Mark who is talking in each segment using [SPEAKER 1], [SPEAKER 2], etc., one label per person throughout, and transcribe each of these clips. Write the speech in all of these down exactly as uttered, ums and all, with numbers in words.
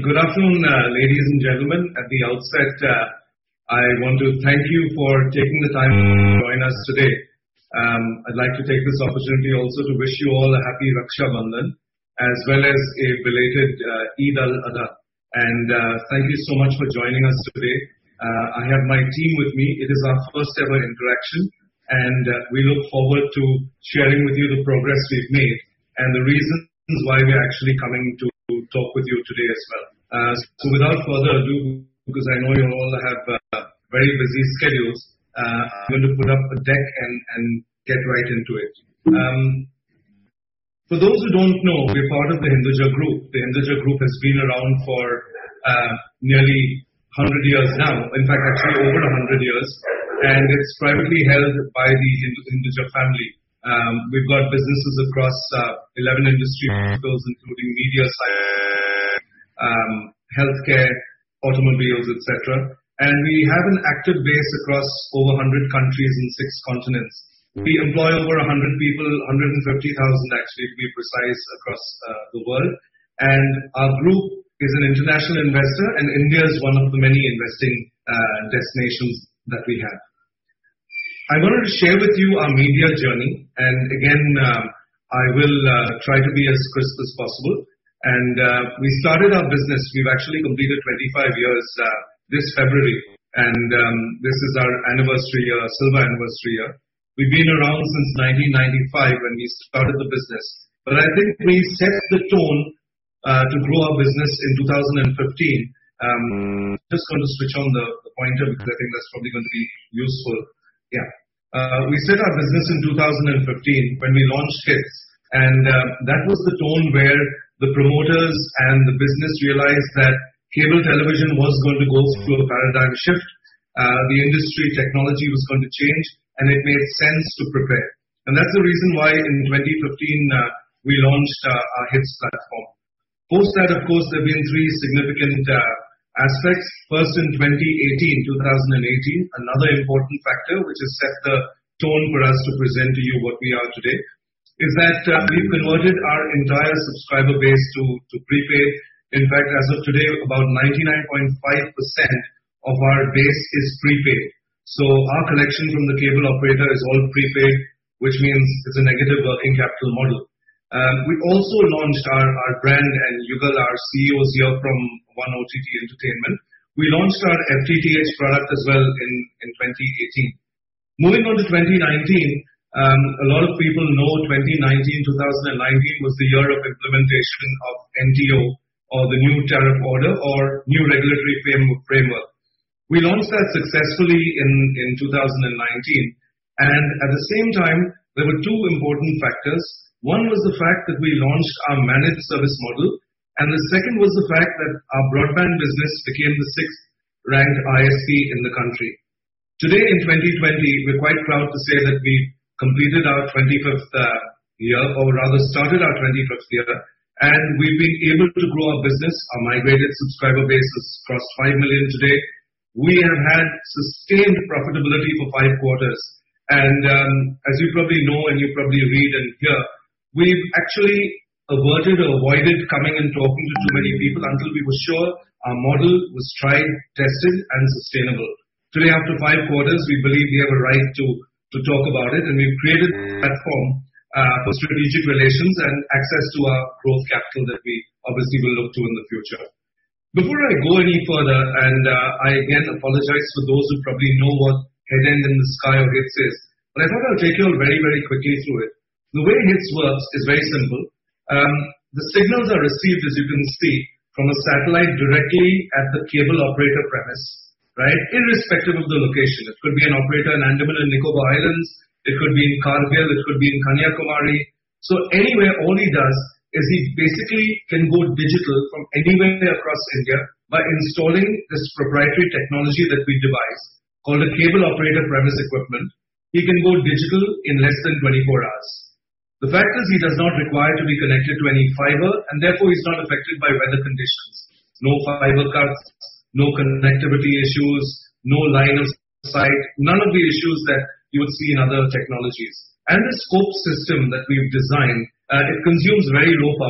[SPEAKER 1] Good afternoon, uh, ladies and gentlemen. At the outset, uh, I want to thank you for taking the time to join us today. Um, I'd like to take this opportunity also to wish you all a happy Raksha Bandhan, as well as a belated uh, Eid al-Adha. And uh, thank you so much for joining us today. Uh, I have my team with me. It is our first ever interaction, and uh, we look forward to sharing with you the progress we've made and the reasons why we're actually coming to talk with you today as well. Uh, so without further ado, because I know you all have uh, very busy schedules, uh, I'm going to put up a deck and, and get right into it. Um, for those who don't know, we're part of the Hinduja Group. The Hinduja Group has been around for uh, nearly one hundred years now. In fact, actually over one hundred years. And it's privately held by the Hinduja family. Um, we've got businesses across uh, eleven industry verticals, including media, science, um, healthcare, automobiles, et cetera. And we have an active base across over one hundred countries and six continents. We employ over one hundred people, one hundred fifty thousand actually to be precise, across uh, the world. And our group is an international investor, and India is one of the many investing uh, destinations that we have. I wanted to share with you our media journey, and again, um, I will uh, try to be as crisp as possible. And uh, we started our business. We've actually completed twenty-five years uh, this February, and um, this is our anniversary year, silver anniversary year. We've been around since nineteen ninety-five when we started the business, but I think we set the tone uh, to grow our business in two thousand fifteen. Um, just going to switch on the, the pointer because I think that's probably going to be useful. Yeah. Uh, we set our business in two thousand fifteen when we launched HITS, and uh, that was the tone where the promoters and the business realized that cable television was going to go through a paradigm shift. Uh, the industry technology was going to change, and it made sense to prepare. And that's the reason why in twenty fifteen uh, we launched uh, our HITS platform. Post that, of course, there have been three significant uh, aspects. First, in twenty eighteen, twenty eighteen, another important factor which has set the tone for us to present to you what we are today is that uh, we've converted our entire subscriber base to, to prepaid. In fact, as of today, about ninety-nine point five percent of our base is prepaid. So our collection from the cable operator is all prepaid, which means it's a negative working capital model. Um, we also launched our, our brand, and Yugal, our C E O, is here from One O T T Entertainment. We launched our F T T H product as well in, in twenty eighteen. Moving on to twenty nineteen, um, a lot of people know twenty nineteen, twenty nineteen was the year of implementation of N T O, or the new tariff order, or new regulatory framework. We launched that successfully in, in two thousand nineteen, and at the same time, there were two important factors. One was the fact that we launched our managed service model, and the second was the fact that our broadband business became the sixth ranked I S P in the country. Today in twenty twenty, we're quite proud to say that we completed our twenty-fifth uh, year, or rather started our twenty-fifth year, and we've been able to grow our business. Our migrated subscriber base has crossed five million today. We have had sustained profitability for five quarters. And um, as you probably know and you probably read and hear, we've actually averted or avoided coming and talking to too many people until we were sure our model was tried, tested, and sustainable. Today, after five quarters, we believe we have a right to, to talk about it, and we've created a platform uh, for strategic relations and access to our growth capital that we obviously will look to in the future. Before I go any further, and uh, I again apologize for those who probably know what Head End in the Sky or HITS is, but I thought I'll take you all very, very quickly through it. The way HITS works is very simple. Um, the signals are received, as you can see, from a satellite directly at the cable operator premise, right? Irrespective of the location. It could be an operator in Andaman and Nicobar Islands. It could be in Kargil. It could be in Kanyakumari. So anywhere, all he does is he basically can go digital from anywhere across India by installing this proprietary technology that we devise called a cable operator premise equipment. He can go digital in less than twenty-four hours. The fact is he does not require to be connected to any fiber, and therefore he's not affected by weather conditions. No fiber cuts, no connectivity issues, no line of sight, none of the issues that you would see in other technologies. And the scope system that we've designed, uh, it consumes very low power,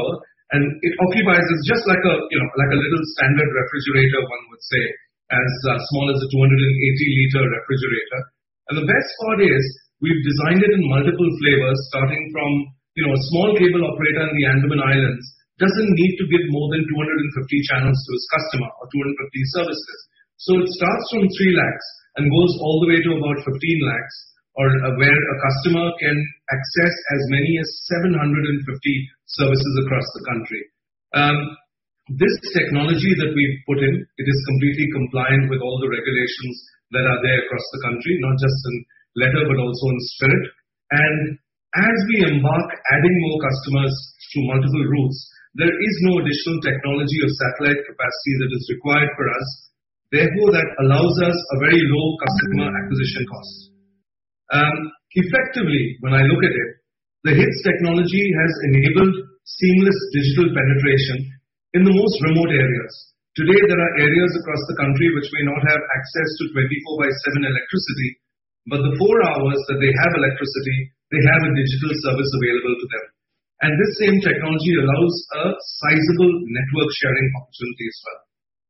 [SPEAKER 1] And it occupies, it's just like a, you know, like a little standard refrigerator, one would say, as uh, small as a two hundred eighty liter refrigerator. And the best part is, we've designed it in multiple flavors, starting from, you know, a small cable operator in the Andaman Islands doesn't need to give more than two hundred fifty channels to his customer or two hundred fifty services. So it starts from three lakhs and goes all the way to about fifteen lakhs, or uh, where a customer can access as many as seven hundred fifty services across the country. Um, this technology that we've put in, it is completely compliant with all the regulations that are there across the country, not just in letter but also in spirit. And as we embark adding more customers to multiple routes, there is no additional technology or satellite capacity that is required for us. Therefore, that allows us a very low customer acquisition cost. Um, effectively, when I look at it, the HITS technology has enabled seamless digital penetration in the most remote areas. Today, there are areas across the country which may not have access to twenty-four by seven electricity, but the four hours that they have electricity, they have a digital service available to them. And this same technology allows a sizable network sharing opportunity as well.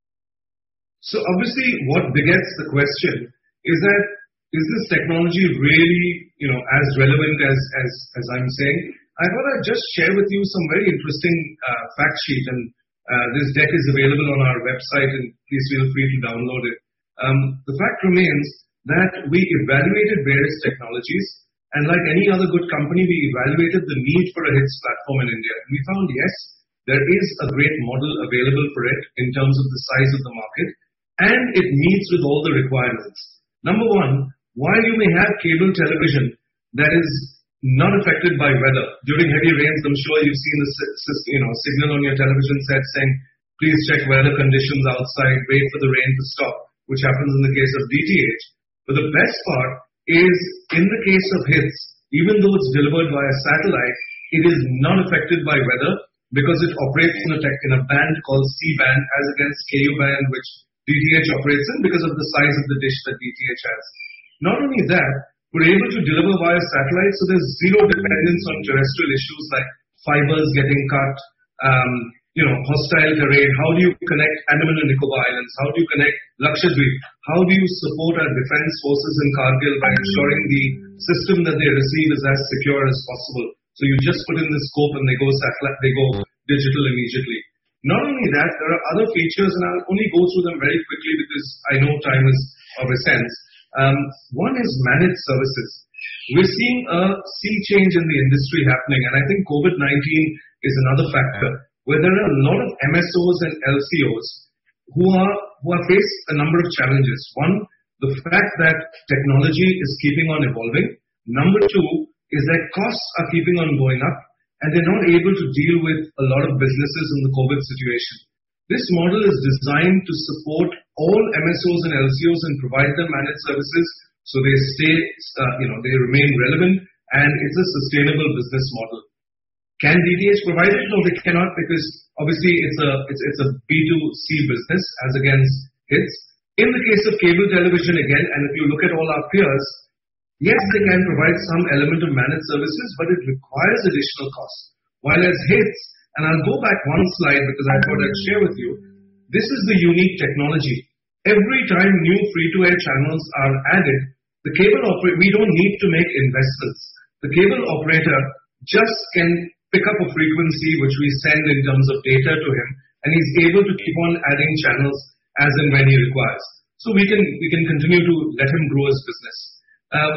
[SPEAKER 1] So obviously, what begets the question is that, is this technology really, you know, as relevant as, as, as I'm saying? I thought I'd just share with you some very interesting uh, fact sheet, and uh, this deck is available on our website, and please feel free to download it. Um, the fact remains that we evaluated various technologies, and like any other good company, we evaluated the need for a HITS platform in India. And we found, yes, there is a great model available for it in terms of the size of the market, and it meets with all the requirements. Number one, while you may have cable television that is not affected by weather, during heavy rains, I'm sure you've seen the you know, signal on your television set saying, please check weather conditions outside, wait for the rain to stop, which happens in the case of D T H. But the best part is, in the case of HITS, even though it's delivered via satellite, it is not affected by weather because it operates in a, tech, in a band called C-band as against K U band, which D T H operates in because of the size of the dish that D T H has. Not only that, we're able to deliver via satellite, so there's zero dependence on terrestrial issues like fibers getting cut, um, you know, hostile terrain. How do you connect Andaman and Nicobar Islands? How do you connect Lakshadweep? How do you support our defense forces in Kargil by ensuring the system that they receive is as secure as possible? So you just put in the scope and they go satellite, they go digital immediately. Not only that, there are other features, and I'll only go through them very quickly because I know time is of essence. Um, one is managed services. We're seeing a sea change in the industry happening, and I think COVID nineteen is another factor where there are a lot of M S Os and L C Os who are who are faced a number of challenges. One, the fact that technology is keeping on evolving. Number two is that costs are keeping on going up, and they're not able to deal with a lot of businesses in the COVID situation. This model is designed to support all M S Os and L C Os and provide them managed services so they stay, uh, you know, they remain relevant, and it's a sustainable business model. Can D T H provide it? No, they cannot, because obviously it's a it's, it's a B two C business as against HITS. In the case of cable television again, and if you look at all our peers, yes, they can provide some element of managed services, but it requires additional costs. While as HITS, and I'll go back one slide because I thought I'd share with you, this is the unique technology. Every time new free-to-air channels are added, the cable operator, we don't need to make investments. The cable operator just can pick up a frequency which we send in terms of data to him, and he's able to keep on adding channels as and when he requires. So we can we can continue to let him grow his business. Um,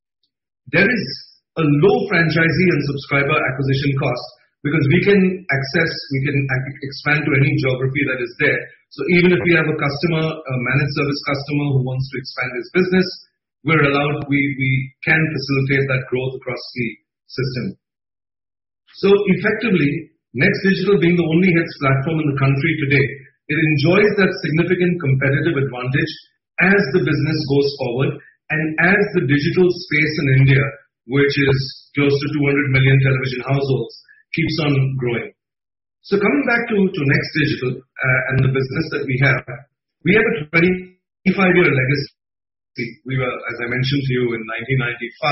[SPEAKER 1] there is a low franchisee and subscriber acquisition cost because we can access, we can expand to any geography that is there. So even if we have a customer, a managed service customer who wants to expand his business, we're allowed, we, we can facilitate that growth across the system. So effectively, Next Digital being the only HITS platform in the country today, it enjoys that significant competitive advantage as the business goes forward and as the digital space in India, which is close to two hundred million television households, keeps on growing. So coming back to, to Next Digital uh, and the business that we have, we have a twenty-five year legacy. We were, as I mentioned to you, in nineteen ninety-five,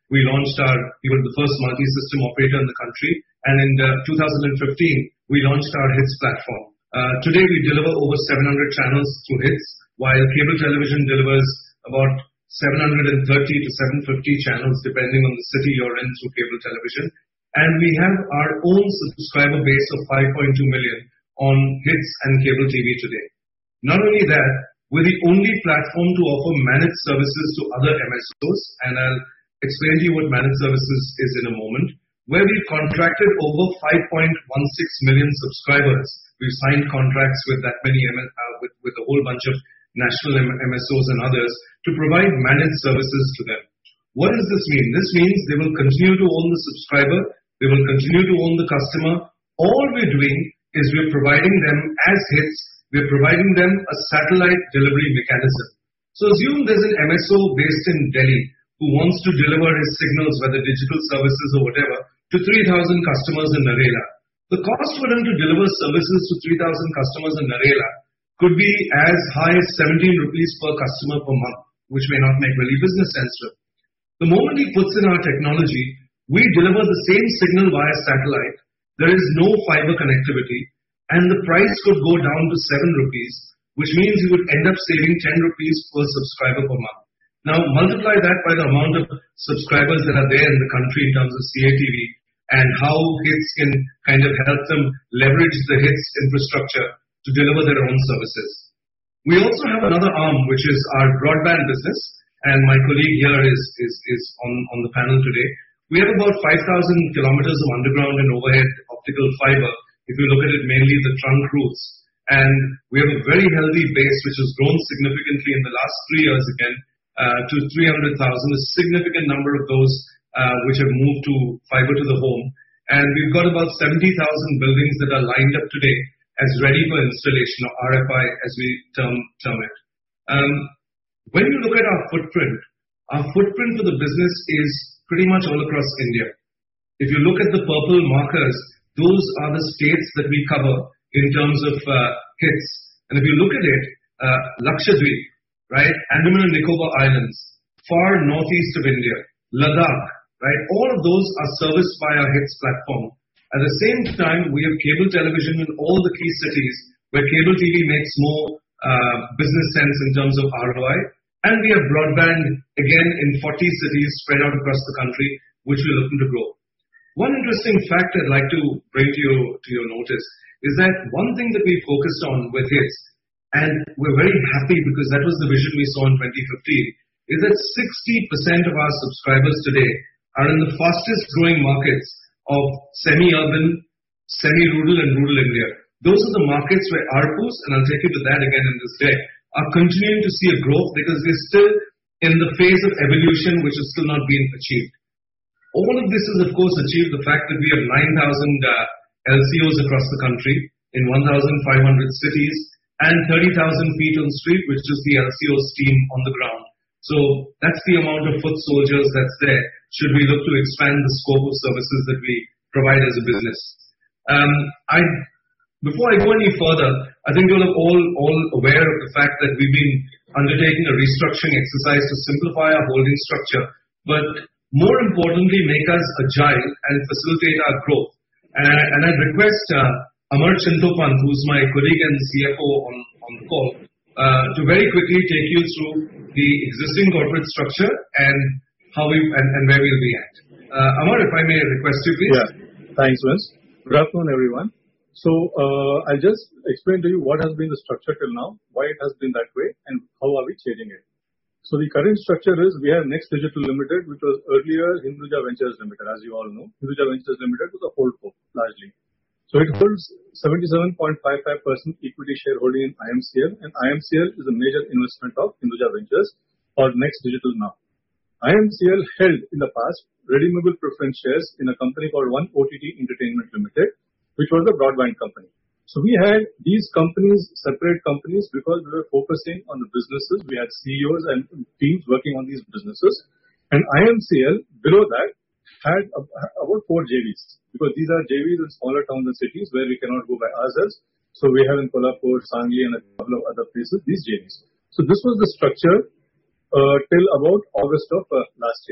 [SPEAKER 1] we launched our, we were the first multi-system operator in the country. And in uh, two thousand fifteen, we launched our HITS platform. Uh, today we deliver over seven hundred channels through HITS, while cable television delivers about seven hundred thirty to seven hundred fifty channels depending on the city you're in through cable television. And we have our own subscriber base of five point two million on HITS and cable T V today. Not only that, we're the only platform to offer managed services to other M S Os, and I'll explain to you what managed services is in a moment, where we've contracted over five point one six million subscribers. We've signed contracts with that many, uh, with, with a whole bunch of national M S Os and others to provide managed services to them. What does this mean? This means they will continue to own the subscriber, they will continue to own the customer. All we're doing is we're providing them as HITS, we're providing them a satellite delivery mechanism. So assume there's an M S O based in Delhi who wants to deliver his signals, whether digital services or whatever, to three thousand customers in Narela. The cost for them to deliver services to three thousand customers in Narela could be as high as seventeen rupees per customer per month, which may not make really business sense to him. The moment he puts in our technology, we deliver the same signal via satellite. There is no fiber connectivity, and the price could go down to seven rupees, which means you would end up saving ten rupees per subscriber per month. Now, multiply that by the amount of subscribers that are there in the country in terms of C A T V and how HITS can kind of help them leverage the HITS infrastructure to deliver their own services. We also have another arm, which is our broadband business, and my colleague here is, is, is on, on the panel today. We have about five thousand kilometers of underground and overhead optical fiber, if you look at it mainly the trunk routes. And we have a very healthy base which has grown significantly in the last three years again uh, to three hundred thousand, a significant number of those uh, which have moved to fiber to the home. And we've got about seventy thousand buildings that are lined up today as ready for installation, or R F I as we term, term it. Um, when you look at our footprint, our footprint for the business is pretty much all across India. If you look at the purple markers, those are the states that we cover in terms of uh, HITS. And if you look at it, uh, Lakshadweep, right, Andaman and Nicobar Islands, far northeast of India, Ladakh, right, all of those are serviced by our HITS platform. At the same time, we have cable television in all the key cities where cable T V makes more uh, business sense in terms of R O I. And we have broadband, again, in forty cities spread out across the country, which we're looking to grow. One interesting fact I'd like to bring to, you, to your notice is that one thing that we focused on with HITS, and we're very happy because that was the vision we saw in twenty fifteen, is that sixty percent of our subscribers today are in the fastest growing markets of semi-urban, semi-rural and rural India. Those are the markets where A R P Us, and I'll take you to that again in this deck, are continuing to see a growth because we're still in the phase of evolution which has still not been achieved. All of this is of course achieved the fact that we have nine thousand uh, L C Os across the country in one thousand five hundred cities and thirty thousand feet on street, which is the L C Os team on the ground. So that's the amount of foot soldiers that's there should we look to expand the scope of services that we provide as a business. Um, I, before I go any further, I think you're all, all aware of the fact that we've been undertaking a restructuring exercise to simplify our holding structure, but more importantly, make us agile and facilitate our growth. And, I, and I'd request uh, Amar Chintopant, who's my colleague and C F O on, on the call, uh, to very quickly take you through the existing corporate structure and how we and, and where we'll be at. Uh, Amar, if I may request you, please.
[SPEAKER 2] Yeah, thanks, Vince. Good afternoon, everyone. So uh, I'll just explain to you what has been the structure till now, why it has been that way, and how are we changing it. So the current structure is we have Next Digital Limited, which was earlier Hinduja Ventures Limited, as you all know. Hinduja Ventures Limited was a holdco, largely. So it holds seventy-seven point five five percent equity shareholding in I M C L, and I M C L is a major investment of Hinduja Ventures or Next Digital now. I M C L held in the past redeemable preference shares in a company called One O T T Entertainment Limited, which was a broadband company. So we had these companies, separate companies, because we were focusing on the businesses. We had C E Os and teams working on these businesses. And I M C L, below that, had about four J Vs, because these are J Vs in smaller towns and cities where we cannot go by ourselves. So we have in Kolhapur, Sangli, and a couple of other places, these J Vs. So this was the structure uh, till about August of uh, last year.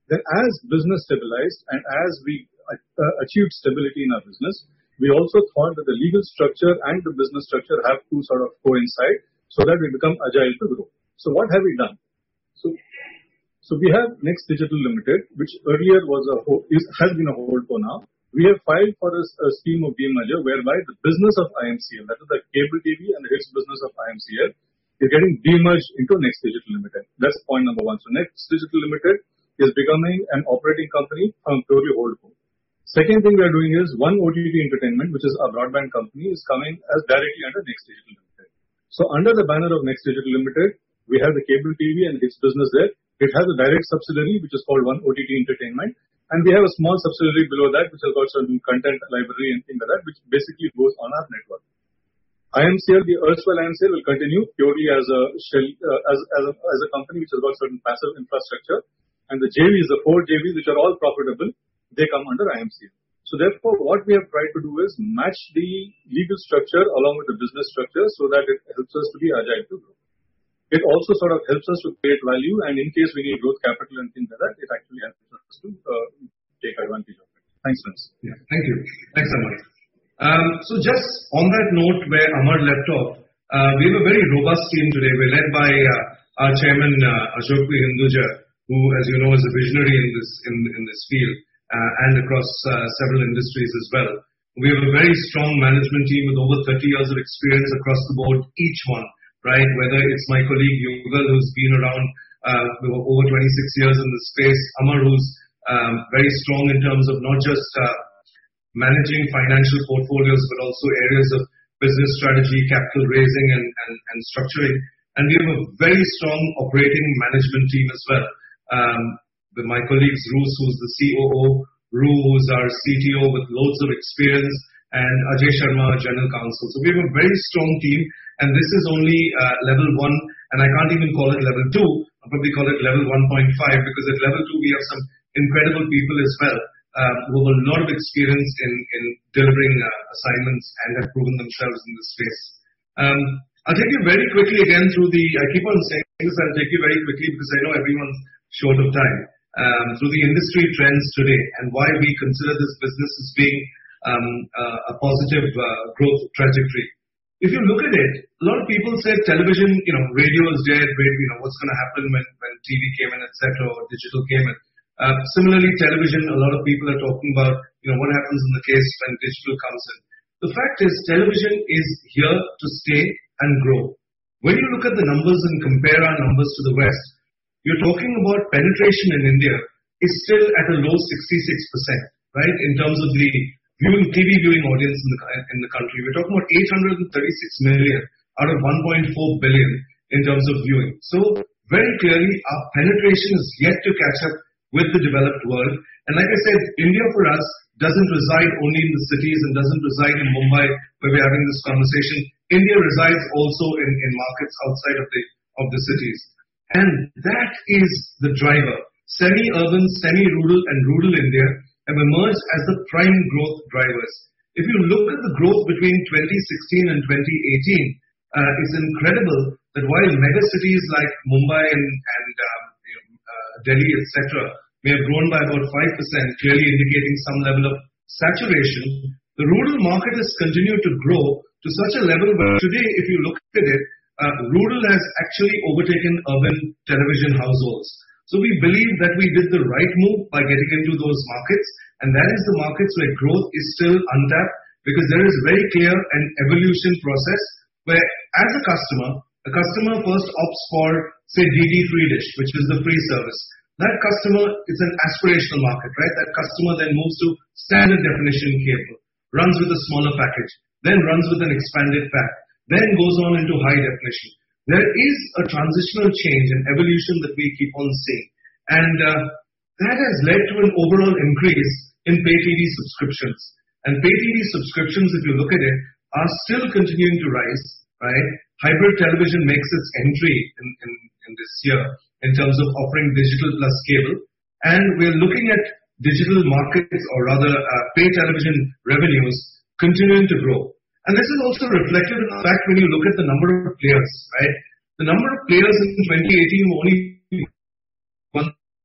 [SPEAKER 2] Then as business stabilized and as we uh, achieved stability in our business, we also thought that the legal structure and the business structure have to sort of coincide so that we become agile to grow. So what have we done? So, so we have Next Digital Limited, which earlier was a is, has been a holdco now. We have filed for a, a scheme of demerger whereby the business of I M C L, that is the cable T V and the hits business of I M C L, is getting demerged into Next Digital Limited. That's point number one. So Next Digital Limited is becoming an operating company from purely holdco. Second thing we are doing is One O T T Entertainment, which is a broadband company, is coming as directly under Next Digital Limited. So under the banner of Next Digital Limited, we have the cable T V and its business there. It has a direct subsidiary, which is called One O T T Entertainment. And we have a small subsidiary below that, which has got certain content library and things like that, which basically goes on our network. I M C L, the erstwhile I M C L, will continue purely as a shell, uh, as, as, a, as a company which has got certain passive infrastructure. And the J Vs, the four J Vs, which are all profitable, they come under I M C L. So therefore, what we have tried to do is match the legal structure along with the business structure so that it helps us to be agile to grow. It also sort of helps us to create value, and in case we need growth capital and things like that, it actually helps us to uh, take advantage of it. Thanks, Vince.
[SPEAKER 1] Yeah, thank you. Thanks, Amar. Um, so just on that note where Amar left off, uh, we have a very robust team today. We're led by uh, our chairman, uh, Ashok P. Hinduja, who, as you know, is a visionary in this in, in this field uh, and across uh, several industries as well. We have a very strong management team with over thirty years of experience across the board, each one, right? Whether it's my colleague Yugal, who's been around uh, over twenty-six years in this space, Amar, who's um, very strong in terms of not just uh, managing financial portfolios, but also areas of business strategy, capital raising, and, and, and structuring. And we have a very strong operating management team as well. Um, with my colleagues, Roos, who's the C O O, Ru, who's our C T O with loads of experience, and Ajay Sharma, General Counsel. So we have a very strong team, and this is only uh, level one, and I can't even call it level two. I'll probably call it level one point five, because at level two we have some incredible people as well, uh, who have a lot of experience in, in delivering uh, assignments and have proven themselves in this space. Um, I'll take you very quickly again through the, I keep on saying this, I'll take you very quickly because I know everyone's short of time, um, through the industry trends today and why we consider this business as being um, uh, a positive uh, growth trajectory. If you look at it, a lot of people say television, you know, radio is dead, you know, what's going to happen when, when T V came in, et cetera, or digital came in. Uh, similarly, television, a lot of people are talking about, you know, what happens in the case when digital comes in. The fact is, television is here to stay and grow. When you look at the numbers and compare our numbers to the West, you're talking about penetration in India is still at a low sixty-six percent, right, in terms of the viewing, T V viewing audience in the, in the country. We're talking about eight hundred thirty-six million out of one point four billion in terms of viewing. So very clearly, our penetration is yet to catch up with the developed world. And like I said, India for us doesn't reside only in the cities and doesn't reside in Mumbai where we're having this conversation. India resides also in, in markets outside of the, of the cities. And that is the driver. Semi-urban, semi-rural and rural India have emerged as the prime growth drivers. If you look at the growth between twenty sixteen and twenty eighteen, uh, it's incredible that while megacities like Mumbai and, and uh, you know, uh, Delhi, et cetera, may have grown by about five percent, clearly indicating some level of saturation, the rural market has continued to grow to such a level where today, if you look at it, uh, rural has actually overtaken urban television households. So we believe that we did the right move by getting into those markets, and that is the markets where growth is still untapped, because there is very clear an evolution process where, as a customer, the customer first opts for, say, D D Free Dish, which is the free service. That customer is an aspirational market, right? That customer then moves to standard definition cable, runs with a smaller package, then runs with an expanded pack, then goes on into high definition. There is a transitional change and evolution that we keep on seeing. And uh, that has led to an overall increase in pay T V subscriptions. And pay T V subscriptions, if you look at it, are still continuing to rise, right? Hybrid television makes its entry in, in, in this year in terms of offering digital plus cable. And we're looking at digital markets, or rather uh, pay television revenues, continuing to grow. And this is also reflected in the fact when you look at the number of players, right? The number of players in twenty eighteen were only one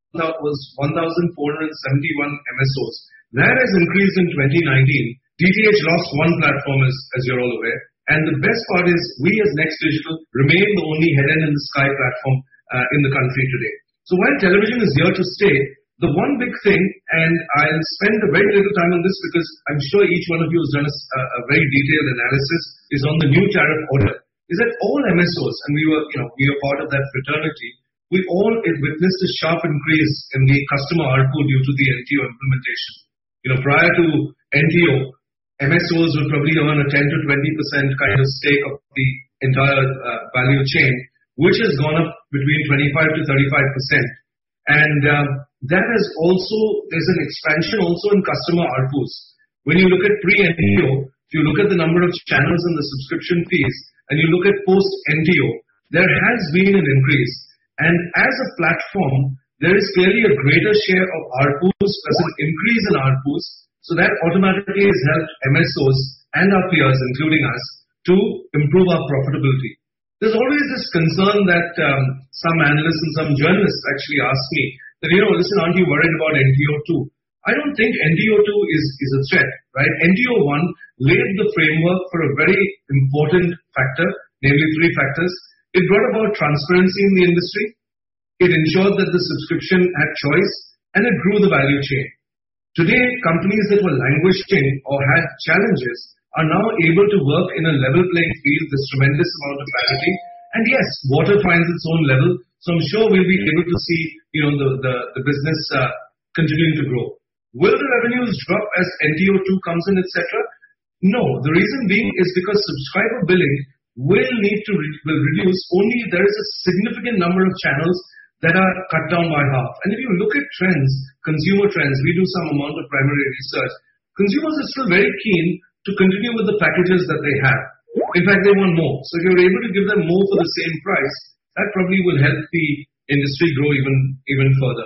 [SPEAKER 1] was one thousand four hundred seventy-one M S Os. That has increased in twenty nineteen. D T H lost one platform, as, as you're all aware. And the best part is we as Next Digital remain the only head-end in the sky platform uh, in the country today. So while television is here to stay, the one big thing, and I'll spend a very little time on this because I'm sure each one of you has done a, a very detailed analysis, is on the new tariff order, is that all M S Os, and we were, you know, we are part of that fraternity, we all witnessed a sharp increase in the customer A R P U due to the N T O implementation. You know, prior to N T O, M S Os would probably earn a ten to twenty percent kind of stake of the entire uh, value chain, which has gone up between twenty-five to thirty-five percent. And um, that has also, there's an expansion also in customer A R P Us. When you look at pre-N T O, if you look at the number of channels and the subscription fees, and you look at post-N T O, there has been an increase. And as a platform, there is clearly a greater share of A R P Us as an increase in A R P Us. So that automatically has helped M S Os and our peers, including us, to improve our profitability. There's always this concern that um, some analysts and some journalists actually ask me that, you know, listen, aren't you worried about N T O two? I don't think N T O two is, is a threat, right? N T O one laid the framework for a very important factor, namely three factors. It brought about transparency in the industry. It ensured that the subscription had choice, and it grew the value chain. Today, companies that were languishing or had challenges are now able to work in a level playing field. There's tremendous amount of parity. And yes, water finds its own level. So I'm sure we'll be able to see, you know, the, the, the business uh, continuing to grow. Will the revenues drop as N T O two comes in, et cetera? No. The reason being is because subscriber billing will need to re- will reduce only if there is a significant number of channels that are cut down by half. And if you look at trends, consumer trends, we do some amount of primary research. Consumers are still very keen to continue with the packages that they have. In fact, they want more. So if you're able to give them more for the same price, that probably will help the industry grow even, even further.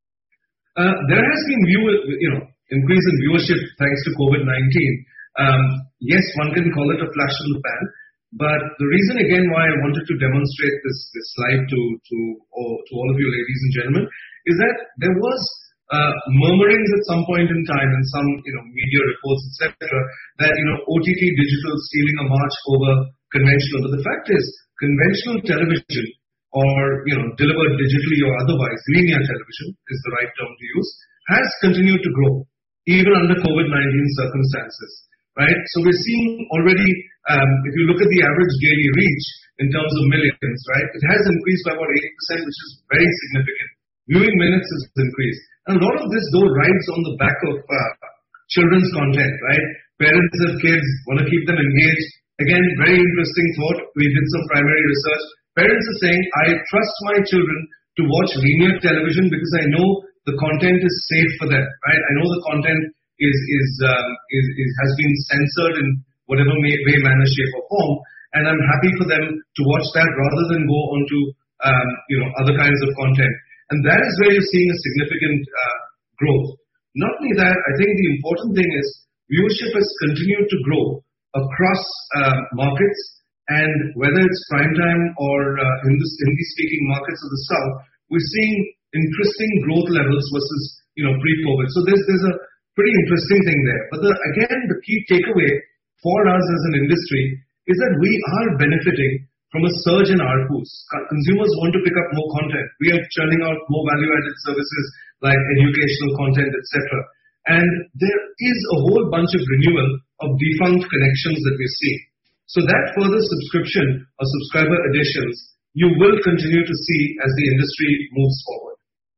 [SPEAKER 1] Uh, there has been view, you know, increase in viewership thanks to COVID nineteen. Um, yes, one can call it a flash in the pan. But the reason again why I wanted to demonstrate this, this slide to, to, or, to all of you ladies and gentlemen is that there was uh, murmurings at some point in time in some, you know, media reports, et cetera, that, you know, O T T digital stealing a march over conventional. But the fact is, conventional television or, you know, delivered digitally or otherwise, linear television is the right term to use, has continued to grow even under COVID nineteen circumstances. Right? So we're seeing already, um, if you look at the average daily reach in terms of millions, right, it has increased by about eight percent, which is very significant. Viewing minutes has increased. And a lot of this, though, rides on the back of uh, children's content, right? Parents have kids, want to keep them engaged. Again, very interesting thought. We did some primary research. Parents are saying, I trust my children to watch linear television because I know the content is safe for them, right? I know the content Is, is, um, is, is has been censored in whatever may, way, manner, shape, or form, and I'm happy for them to watch that rather than go on to um, you know other kinds of content. And that is where you're seeing a significant uh, growth. Not only that, I think the important thing is viewership has continued to grow across uh, markets, and whether it's primetime or uh, in the Hindi-speaking markets of the South, we're seeing interesting growth levels versus you know pre-COVID. So there's there's a pretty interesting thing there. But the, again, the key takeaway for us as an industry is that we are benefiting from a surge in A R P Us. Consumers want to pick up more content. We are churning out more value-added services like educational content, et cetera. And there is a whole bunch of renewal of defunct connections that we're seeing. So that further subscription or subscriber additions, you will continue to see as the industry moves forward.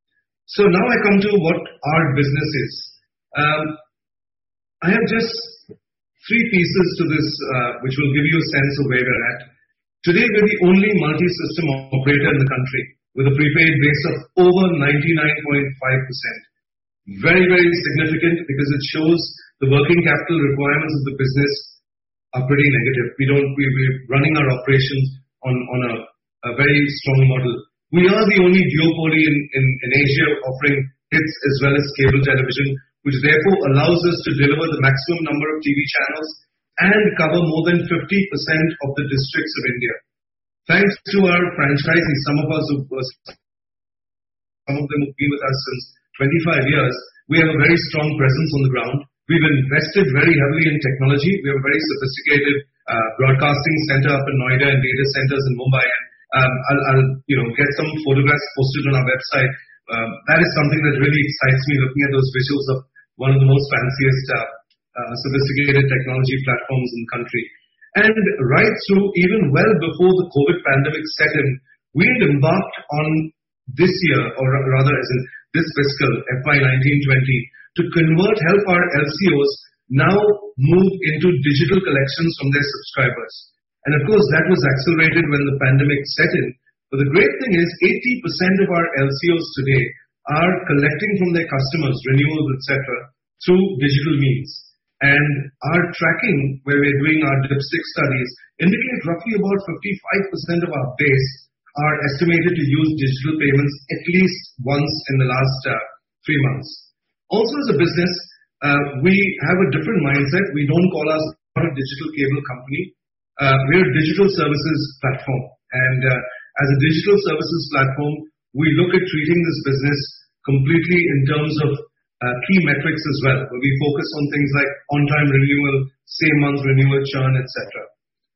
[SPEAKER 1] So now I come to what our business is. Um, I have just three pieces to this, uh, which will give you a sense of where we're at. Today, we're the only multi-system operator in the country with a prepaid base of over ninety-nine point five percent. Very, very significant because it shows the working capital requirements of the business are pretty negative. We don't, we, we're running our operations on, on a, a very strong model. We are the only duopoly in, in, in Asia offering hits as well as cable television, which therefore allows us to deliver the maximum number of T V channels and cover more than fifty percent of the districts of India. Thanks to our franchisees, some of us who some of them have been with us since twenty-five years, we have a very strong presence on the ground. We've invested very heavily in technology. We have a very sophisticated uh, broadcasting center up in Noida and data centers in Mumbai. And um, I'll, I'll you know get some photographs posted on our website. Um, that is something that really excites me, looking at those visuals of one of the most fanciest uh, uh, sophisticated technology platforms in the country. And right through, even well before the COVID pandemic set in, we had embarked on this year, or rather as in this fiscal F Y nineteen twenty, to convert, help our L C Os now move into digital collections from their subscribers. And of course, that was accelerated when the pandemic set in. But the great thing is, eighty percent of our L C Os today are collecting from their customers, renewals, et cetera, through digital means. And our tracking, where we're doing our dipstick studies, indicate roughly about fifty-five percent of our base are estimated to use digital payments at least once in the last uh, three months. Also, as a business, uh, we have a different mindset. We don't call us a digital cable company. Uh, we're a digital services platform. And uh, as a digital services platform, we look at treating this business completely in terms of uh, key metrics as well, where we focus on things like on-time renewal, same month renewal, churn, et cetera.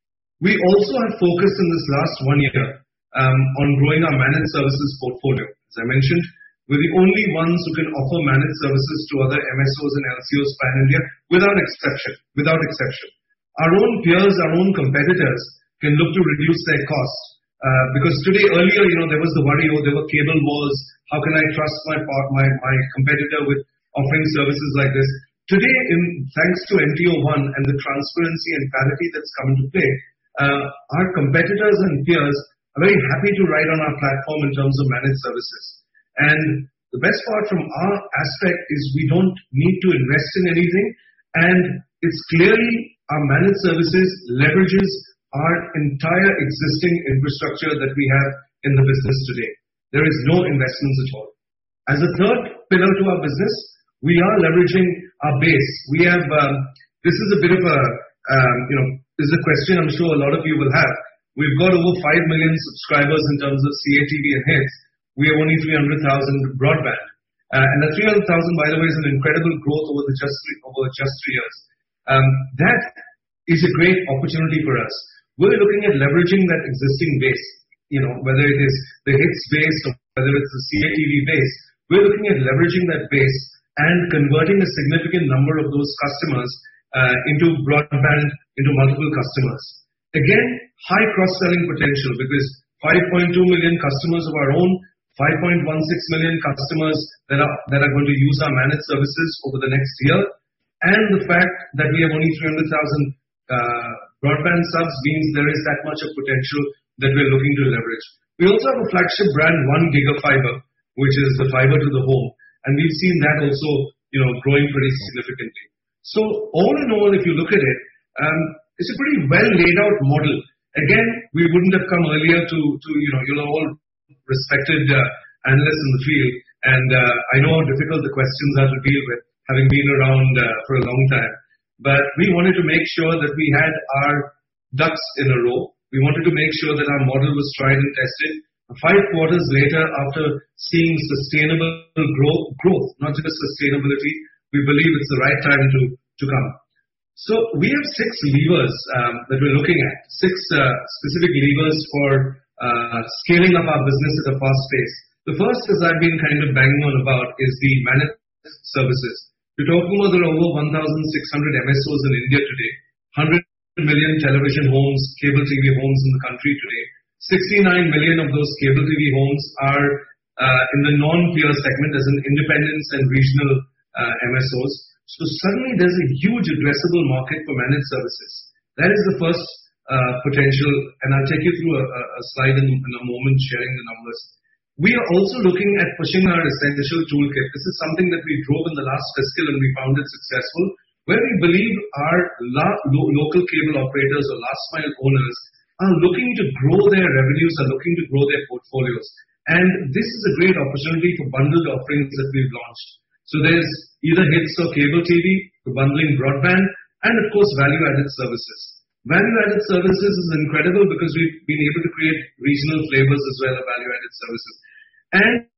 [SPEAKER 1] We also have focused in this last one year um, on growing our managed services portfolio. As I mentioned, we're the only ones who can offer managed services to other M S Os and L C Os pan-India without exception. Without exception. Our own peers, our own competitors can look to reduce their costs. Uh, because today, earlier, you know, there was the worry, oh, there were cable walls. How can I trust my my my competitor with offering services like this? Today, in, thanks to N T O one and the transparency and parity that's come into play, uh, our competitors and peers are very happy to ride on our platform in terms of managed services. And the best part from our aspect is we don't need to invest in anything, and it's clearly our managed services leverages our entire existing infrastructure that we have in the business today. There is no investments at all. As a third pillar to our business, we are leveraging our base. We have, um, this is a bit of a, um, you know, this is a question I'm sure a lot of you will have. We've got over five million subscribers in terms of C A T V and hits. We have only three hundred thousand broadband. Uh, and the three hundred thousand, by the way, is an incredible growth over the just three, over just three years. Um, that is a great opportunity for us. We're looking at leveraging that existing base, you know, whether it is the hits base or whether it's the C A T V base. We're looking at leveraging that base and converting a significant number of those customers uh, into broadband, into multiple customers. Again, high cross-selling potential, because five point two million customers of our own, five point one six million customers that are that are going to use our managed services over the next year, and the fact that we have only three hundred thousand uh, broadband subs means there is that much of potential that we're looking to leverage. We also have a flagship brand, one Gigafiber, which is the fiber to the home, and we've seen that also, you know, growing pretty significantly. So all in all, if you look at it, um, it's a pretty well laid out model. Again, we wouldn't have come earlier to, to you know, you're all respected uh, analysts in the field, and uh, I know how difficult the questions are to deal with, having been around uh, for a long time. But we wanted to make sure that we had our ducks in a row. We wanted to make sure that our model was tried and tested. Five quarters later, after seeing sustainable growth, growth, not just sustainability, we believe it's the right time to, to come. So we have six levers um, that we're looking at, six uh, specific levers for uh, scaling up our business at a fast pace. The first, as I've been kind of banging on about, is the managed services. We're talking about there are over one thousand six hundred M S Os in India today, one hundred million television homes, cable T V homes in the country today. sixty-nine million of those cable T V homes are uh, in the non-peer segment, as in independents and regional uh, M S Os. So suddenly there's a huge addressable market for managed services. That is the first uh, potential, and I'll take you through a, a slide in, in a moment sharing the numbers. We are also looking at pushing our essential toolkit. This is something that we drove in the last fiscal and we found it successful, where we believe our la- lo- local cable operators or last mile owners are looking to grow their revenues, are looking to grow their portfolios. And this is a great opportunity for bundled offerings that we've launched. So there's either hits or cable T V, for bundling broadband, and of course value-added services. Value-added services is incredible because we've been able to create regional flavors as well of value-added services. And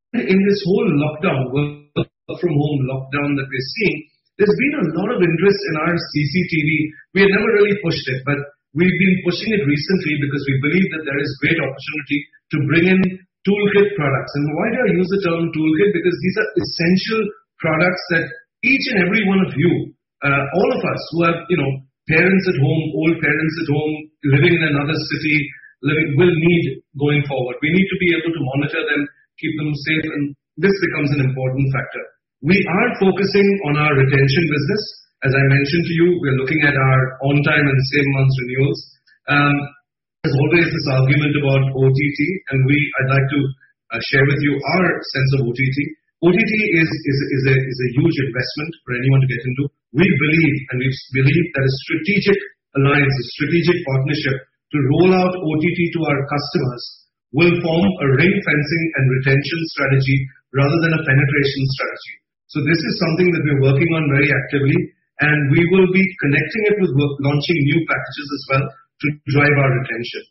[SPEAKER 1] in this whole lockdown, work from home lockdown that we're seeing, there's been a lot of interest in our C C T V. We had never really pushed it, but we've been pushing it recently because we believe that there is great opportunity to bring in toolkit products. And why do I use the term toolkit? Because these are essential products that each and every one of you, uh, all of us who have, you know, parents at home, old parents at home, living in another city, living, will need going forward. We need to be able to monitor them, keep them safe, and this becomes an important factor. We are focusing on our retention business. As I mentioned to you, we're looking at our on-time and same-month renewals. Um, there's always this argument about O T T, and we, I'd like to uh, share with you our sense of O T T. O T T is, is, is, a, is a huge investment for anyone to get into. We believe, and we believe that a strategic alliance, a strategic partnership to roll out O T T to our customers will form a ring fencing and retention strategy rather than a penetration strategy. So this is something that we're working on very actively, and we will be connecting it with work, launching new packages as well to drive our retention.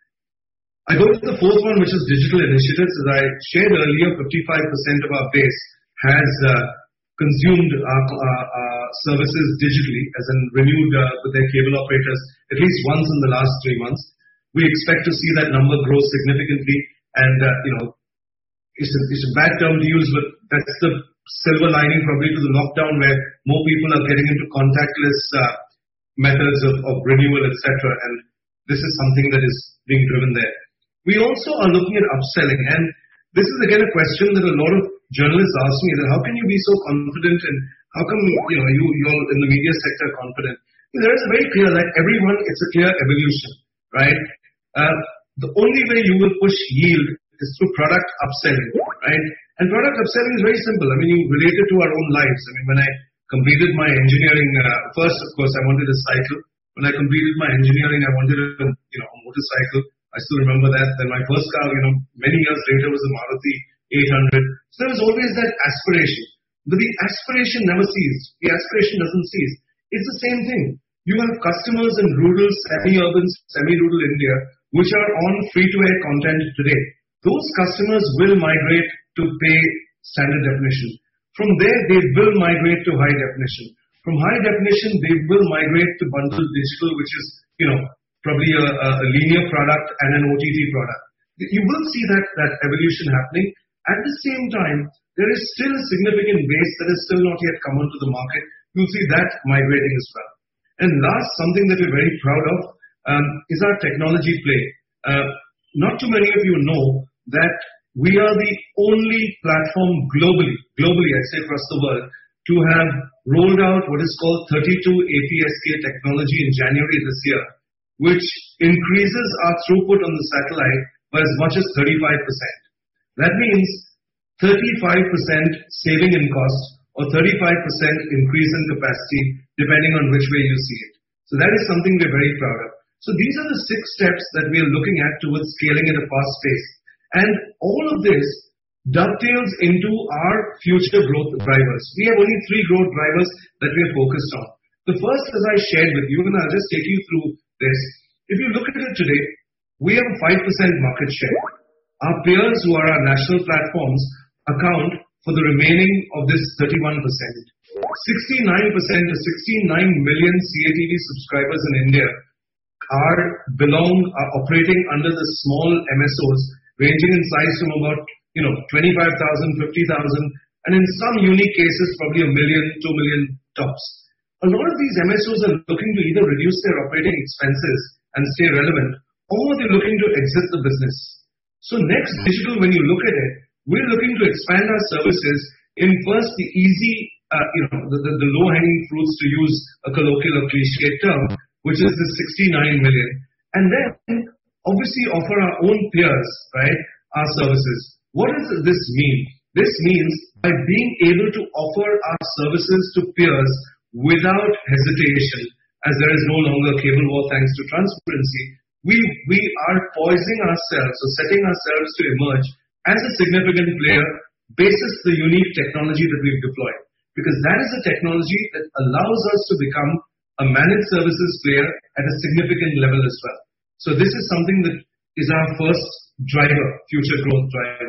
[SPEAKER 1] I go to the fourth one, which is digital initiatives. As I shared earlier, fifty-five percent of our base has uh, consumed our, our, our services digitally, as in renewed uh, with their cable operators at least once in the last three months. We expect to see that number grow significantly, and uh, you know, it's a, it's a bad term to use, but that's the silver lining probably to the lockdown, where more people are getting into contactless uh, methods of, of renewal, et cetera. And this is something that is being driven there. We also are looking at upselling, and this is again a question that a lot of journalists ask me, that how can you be so confident, and how come you know you you're in the media sector confident? There is a very clear, like everyone, it's a clear evolution, right? Uh, the only way you will push yield is through product upselling, right? And product upselling is very simple. I mean, you relate it to our own lives. I mean, when I completed my engineering, uh, first, of course, I wanted a cycle. When I completed my engineering, I wanted a, you know, a motorcycle. I still remember that. Then my first car, you know, many years later was a Maruti eight hundred. So there was always that aspiration. But the aspiration never ceased. The aspiration doesn't cease. It's the same thing. You have customers in rural, semi-urban, semi-rural India, which are on free-to-air content today. Those customers will migrate to pay standard definition. From there, they will migrate to high definition. From high definition, they will migrate to bundled digital, which is, you know, probably a, a linear product and an O T T product. You will see that, that evolution happening. At the same time, there is still a significant base that has still not yet come onto the market. You'll see that migrating as well. And last, something that we're very proud of um, is our technology play. Uh, not too many of you know that we are the only platform globally, globally I say across the world, to have rolled out what is called thirty-two A P S K technology in January this year, which increases our throughput on the satellite by as much as thirty-five percent. That means thirty-five percent saving in cost or thirty-five percent increase in capacity, depending on which way you see it. So that is something we're very proud of. So these are the six steps that we are looking at towards scaling at a fast pace. And all of this dovetails into our future growth drivers. We have only three growth drivers that we are focused on. The first, as I shared with you, and I'll just take you through this. If you look at it today, we have a five percent market share. Our peers, who are our national platforms, account for the remaining of this thirty-one percent. sixty-nine percent to sixty-nine million C A T V subscribers in India are belong, are operating under the small M S Os, ranging in size from about, you know, twenty-five thousand, fifty thousand, and in some unique cases, probably a million, two million tops. A lot of these M S Os are looking to either reduce their operating expenses and stay relevant, or they're looking to exit the business. So Next Digital, when you look at it, we're looking to expand our services in first the easy, uh, you know, the, the, the low-hanging fruits, to use a colloquial or cliche term, which is the sixty-nine million, and then obviously offer our own peers, right, our services. What does this mean? This means by being able to offer our services to peers without hesitation, as there is no longer cable war thanks to transparency, we, we are poising ourselves or setting ourselves to emerge as a significant player basis the unique technology that we've deployed. Because that is a technology that allows us to become a managed services player at a significant level as well. So this is something that is our first driver, future growth driver.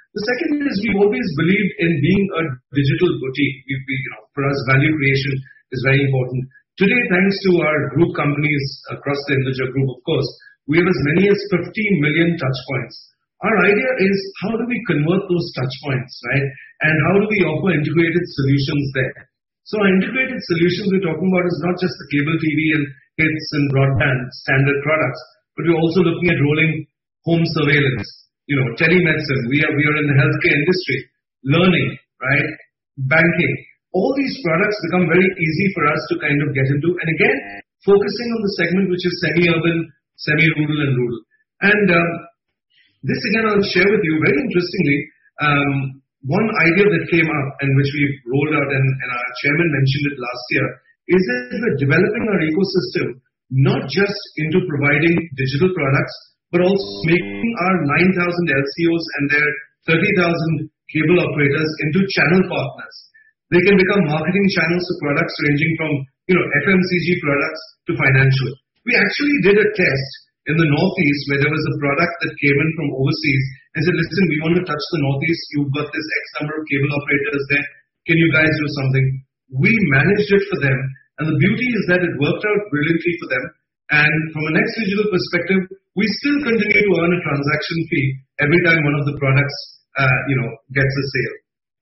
[SPEAKER 1] The second is we've always believed in being a digital boutique. We, we, you know, for us, value creation is very important. Today, thanks to our group companies across the Hinduja Group, of course, we have as many as fifty million touch points. Our idea is how do we convert those touch points, right? And how do we offer integrated solutions there? So our integrated solutions we're talking about is not just the cable T V and hits and broadband standard products, but we're also looking at rolling home surveillance, you know, telemedicine. We are, we are in the healthcare industry, learning, right? Banking. All these products become very easy for us to kind of get into. And again, focusing on the segment which is semi-urban, semi-rural and rural. And um, this again I'll share with you very interestingly. Um, one idea that came up and which we've rolled out and, and our chairman mentioned it last year is that we're developing our ecosystem not just into providing digital products, but also making our nine thousand L C Os and their thirty thousand cable operators into channel partners. They can become marketing channels for products ranging from, you know, F M C G products to financial. We actually did a test in the Northeast where there was a product that came in from overseas and said, listen, we want to touch the Northeast. You've got this X number of cable operators there. Can you guys do something? We managed it for them. And the beauty is that it worked out brilliantly for them. And from a Next Digital perspective, we still continue to earn a transaction fee every time one of the products, uh, you know, gets a sale.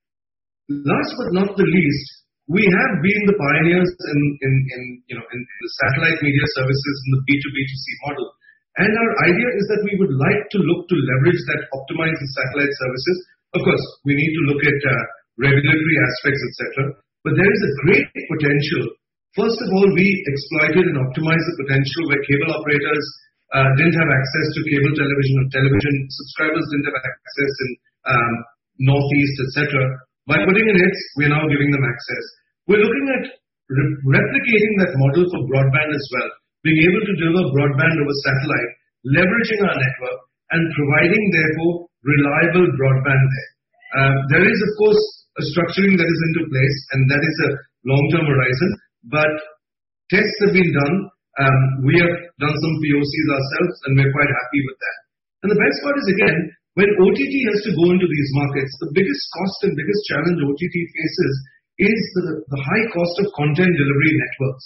[SPEAKER 1] Last but not the least, we have been the pioneers in, in, in you know, in, in the satellite media services in the B two B two C model. And our idea is that we would like to look to leverage that, optimize the satellite services. Of course, we need to look at uh, regulatory aspects, et cetera. But there is a great potential. First of all, we exploited and optimized the potential where cable operators uh, didn't have access to cable television or television subscribers didn't have access in um, Northeast, et cetera. By putting in hits, we're now giving them access. We're looking at re- replicating that model for broadband as well, being able to deliver broadband over satellite, leveraging our network, and providing, therefore, reliable broadband there. Uh, there is, of course, a structuring that is into place, and that is a long-term horizon, but tests have been done. Um, we have done some P O Cs ourselves, and we're quite happy with that. And the best part is, again, when O T T has to go into these markets, the biggest cost and biggest challenge O T T faces is the, the high cost of content delivery networks.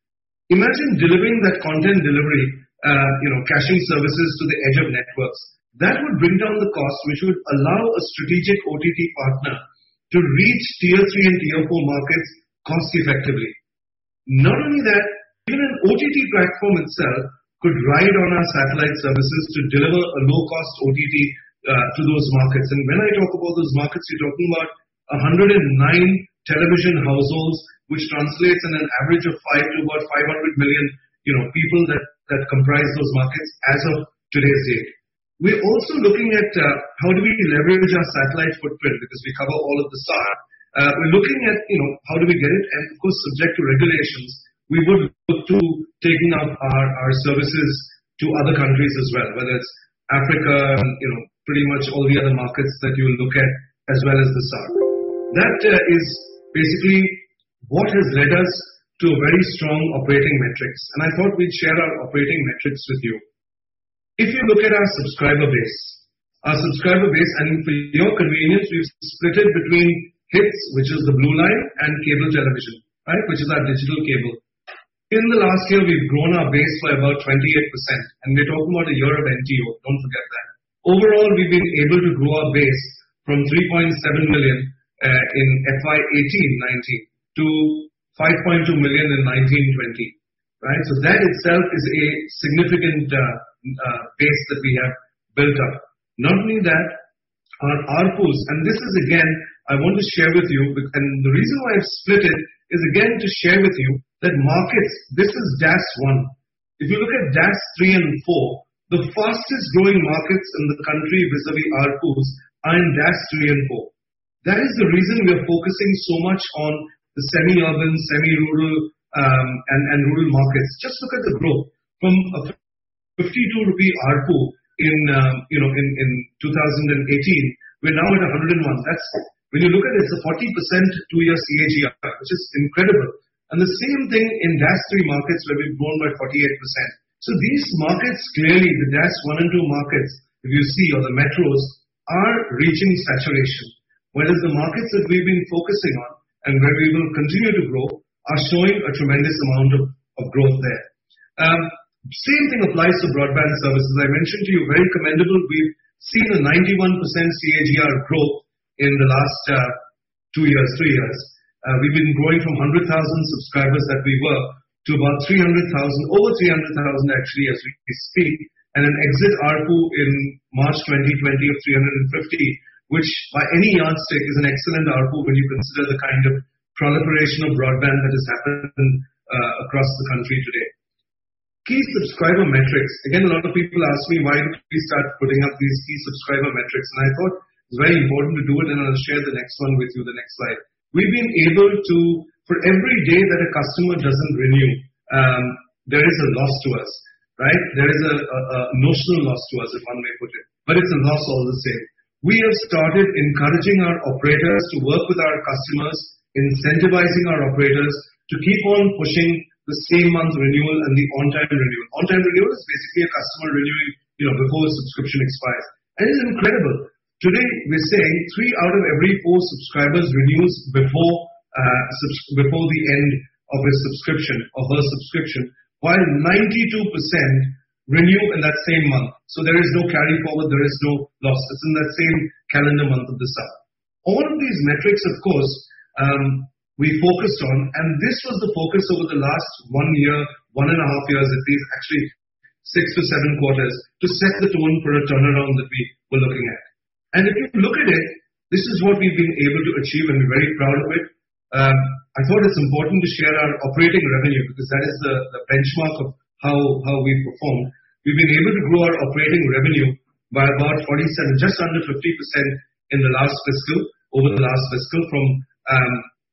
[SPEAKER 1] Imagine delivering that content delivery, uh, you know, caching services to the edge of networks. That would bring down the cost, which would allow a strategic O T T partner to reach tier three and tier four markets cost effectively. Not only that, even an O T T platform itself could ride on our satellite services to deliver a low-cost O T T uh, to those markets. And when I talk about those markets, you're talking about one hundred nine television households, which translates in an average of five to about five hundred million, you know, people that, that comprise those markets as of today's date. We're also looking at uh, how do we leverage our satellite footprint, because we cover all of the S A R. Uh, we're looking at, you know, how do we get it, and of course, subject to regulations, we would look to taking up our, our services to other countries as well, whether it's Africa, and, you know, pretty much all the other markets that you look at, as well as the S A R. That uh, is basically what has led us to a very strong operating metrics. And I thought we'd share our operating metrics with you. If you look at our subscriber base, our subscriber base, and for your convenience, we've split it between hits, which is the blue line, and cable television, right, which is our digital cable. In the last year, we've grown our base by about twenty-eight percent, and we're talking about a year of N T O, don't forget that. Overall, we've been able to grow our base from three point seven million uh, in F Y eighteen nineteen to five point two million in nineteen twenty, right? So that itself is a significant uh, uh, base that we have built up. Not only that, our A R P Us, and this is again, I want to share with you, and the reason why I've split it is again to share with you that markets, this is D A S one. If you look at D A S three and four, the fastest growing markets in the country vis-a-vis A R P Us are in D A S three and four. That is the reason we are focusing so much on the semi-urban, semi-rural, um, and, and rural markets. Just look at the growth from a fifty-two rupee A R P U in, um, you know, in, in two thousand eighteen. We're now at one hundred one. That's, when you look at it, it's a forty percent two-year C A G R, which is incredible. And the same thing in D A S three markets where we've grown by forty-eight percent. So these markets clearly, the D A S one and two markets, if you see, or the metros, are reaching saturation, whereas the markets that we've been focusing on and where we will continue to grow are showing a tremendous amount of, of growth there. Um, same thing applies to broadband services. I mentioned to you, very commendable. We've seen a ninety-one percent C A G R growth in the last uh, two years, three years. Uh, we've been growing from one hundred thousand subscribers that we were to about three hundred thousand, over three hundred thousand actually as we speak, and an exit A R P U in March twenty twenty of three hundred fifty, which by any yardstick is an excellent A R P U when you consider the kind of proliferation of broadband that has happened uh, across the country today. Key subscriber metrics. Again, a lot of people ask me, why did we start putting up these key subscriber metrics? And I thought it's very important to do it, and I'll share the next one with you, the next slide. We've been able to, for every day that a customer doesn't renew, um, there is a loss to us, right? There is a, a, a notional loss to us, if one may put it, but it's a loss all the same. We have started encouraging our operators to work with our customers, incentivizing our operators to keep on pushing the same month renewal and the on-time renewal. On-time renewal is basically a customer renewing, you know, before a subscription expires. And it's incredible. Today, we're saying three out of every four subscribers renews before uh, subs- before the end of his subscription or her subscription, while ninety-two percent renew in that same month. So there is no carry forward, there is no loss. It's in that same calendar month of the sub. All of these metrics, of course, um, we focused on, and this was the focus over the last one year, one and a half years at least, actually six to seven quarters, to set the tone for a turnaround that we were looking at. And if you look at it, this is what we've been able to achieve, and we're very proud of it. Um, I thought it's important to share our operating revenue because that is the, the benchmark of how, how we performed. We've been able to grow our operating revenue by about forty-seven, just under fifty percent in the last fiscal, over the last fiscal, from um,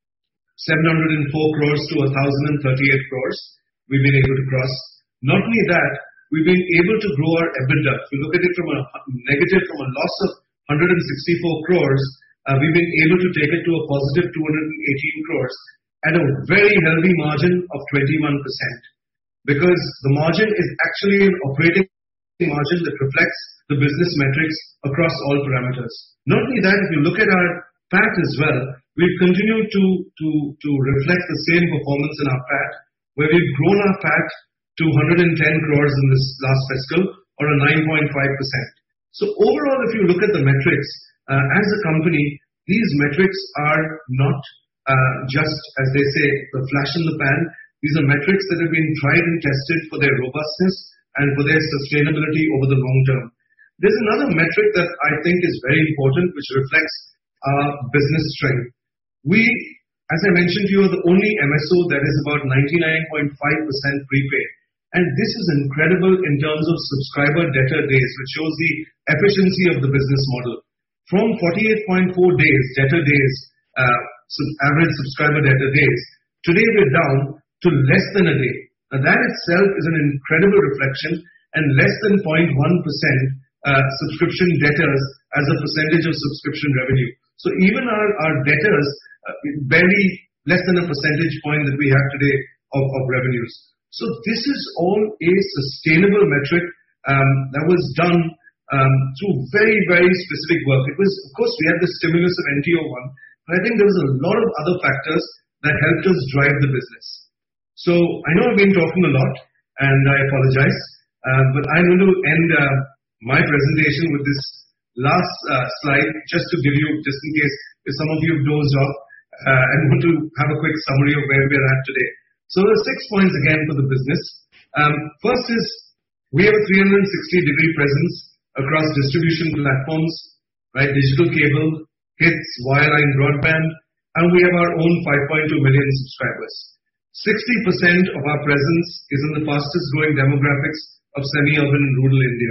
[SPEAKER 1] seven hundred four crores to one thousand thirty-eight crores. We've been able to cross. Not only that, we've been able to grow our EBITDA. If you look at it from a negative, from a loss of one hundred sixty-four crores, uh, we've been able to take it to a positive two hundred eighteen crores at a very healthy margin of twenty-one percent. Because the margin is actually an operating margin that reflects the business metrics across all parameters. Not only that, if you look at our P A T as well, we've continued to, to, to reflect the same performance in our P A T, where we've grown our P A T to one hundred ten crores in this last fiscal, or a nine point five percent. So overall, if you look at the metrics, uh, as a company, these metrics are not uh, just, as they say, the flash in the pan. These are metrics that have been tried and tested for their robustness and for their sustainability over the long term. There's another metric that I think is very important, which reflects our business strength. We, as I mentioned to you, are the only M S O that is about ninety-nine point five percent prepaid. And this is incredible in terms of subscriber debtor days, which shows the efficiency of the business model. From forty-eight point four days, debtor days, uh, sub- average subscriber debtor days, today we're down to less than a day. Now that itself is an incredible reflection, and less than zero point one percent uh, subscription debtors as a percentage of subscription revenue. So even our, our debtors, uh, barely less than a percentage point that we have today of, of revenues. So this is all a sustainable metric um, that was done um, through very, very specific work. It was, of course, we had the stimulus of N T O one, but I think there was a lot of other factors that helped us drive the business. So I know I've been talking a lot, and I apologize, uh, but I'm going to end uh, my presentation with this last uh, slide, just to give you, just in case if some of you have dozed off, uh, and want to have a quick summary of where we're at today. So there are six points again for the business. Um, first is, we have a three hundred sixty degree presence across distribution platforms, right? Digital cable, hits, wireline broadband, and we have our own five point two million subscribers. sixty percent of our presence is in the fastest growing demographics of semi-urban and rural India.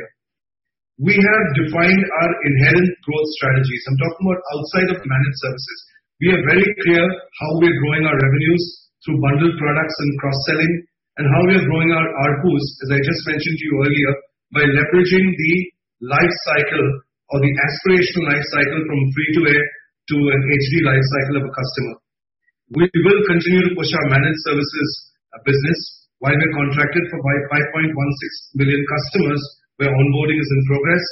[SPEAKER 1] We have defined our inherent growth strategies. I'm talking about outside of managed services. We are very clear how we're growing our revenues through bundled products and cross-selling, and how we are growing our A R P Us, as I just mentioned to you earlier, by leveraging the life cycle or the aspirational life cycle from free to air to an H D life cycle of a customer. We will continue to push our managed services business while we're contracted for five point one six million customers where onboarding is in progress.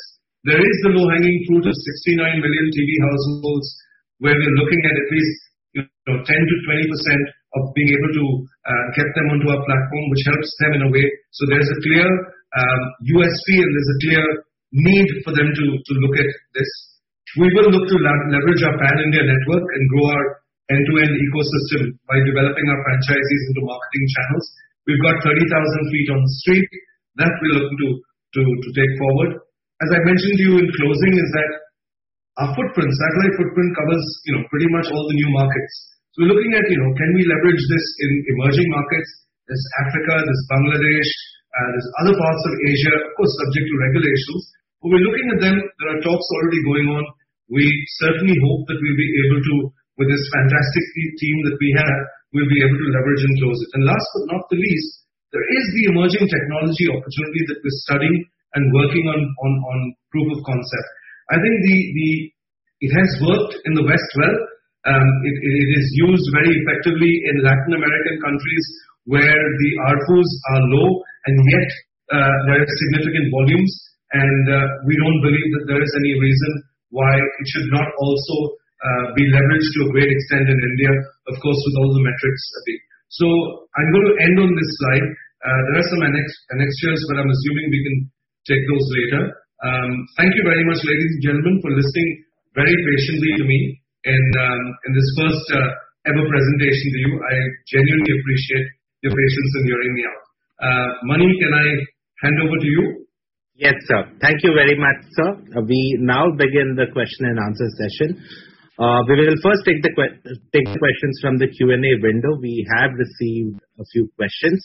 [SPEAKER 1] there is the low-hanging fruit of sixty-nine million T V households where we're looking at at least you know, ten to twenty percent of being able to uh, get them onto our platform, which helps them in a way. So there's a clear um, U S P and there's a clear need for them to, to look at this. We will look to leverage our pan-India network and grow our end-to-end ecosystem by developing our franchisees into marketing channels. We've got thirty thousand feet on the street that we're looking to, to, to take forward. As I mentioned to you in closing is that our footprint, satellite footprint covers, you know, pretty much all the new markets. So we're looking at, you know, can we leverage this in emerging markets? There's Africa, there's Bangladesh, uh, there's other parts of Asia, of course, subject to regulations. But we're looking at them. There are talks already going on. We certainly hope that we'll be able to, with this fantastic team that we have, we'll be able to leverage and close it. And last but not the least, there is the emerging technology opportunity that we're studying and working on, on, on proof of concept. I think the, the it has worked in the West well. Um, it, it is used very effectively in Latin American countries where the A R P Us are low and yet uh, there are significant volumes, and uh, we don't believe that there is any reason why it should not also uh, be leveraged to a great extent in India, of course with all the metrics. So I'm going to end on this slide. Uh, there are some annex, annexures, but I'm assuming we can take those later. Um, thank you very much, ladies and gentlemen, for listening very patiently to me in, um, in this first uh, ever presentation to you. I genuinely appreciate your patience in hearing me out. Uh, Mani, can I hand over to you?
[SPEAKER 3] Yes, sir. Thank you very much, sir. Uh, we now begin the question and answer session. Uh, we will first take the que- take questions from the Q and A window. We have received a few questions.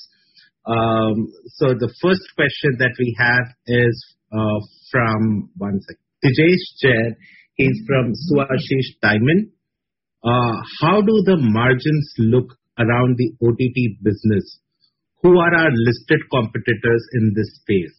[SPEAKER 3] Um, so the first question that we have is uh, from one second. Tijesh Jain, he's from Suashish Diamond. Uh, how do the margins look around the O T T business? Who are our listed competitors in this space?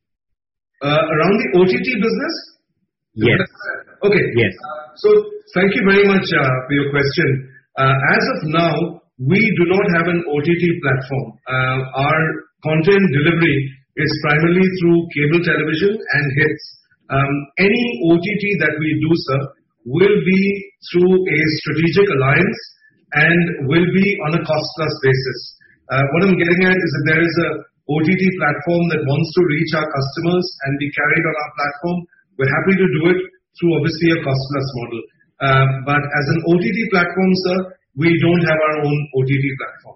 [SPEAKER 1] Uh, around the O T T business?
[SPEAKER 3] Yes.
[SPEAKER 1] Okay.
[SPEAKER 3] Yes.
[SPEAKER 1] Uh, so thank you very much uh, for your question. Uh, as of now, we do not have an O T T platform. Uh, our content delivery is primarily through cable television and hits. Um, any O T T that we do, sir, will be through a strategic alliance and will be on a cost-plus basis. Uh, what I'm getting at is that there is a O T T platform that wants to reach our customers and be carried on our platform. We're happy to do it through obviously a cost-plus model. Uh, but as an O T T platform, sir, we don't have our own O T T platform.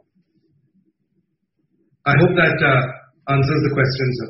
[SPEAKER 1] I hope that uh, answers the question, sir.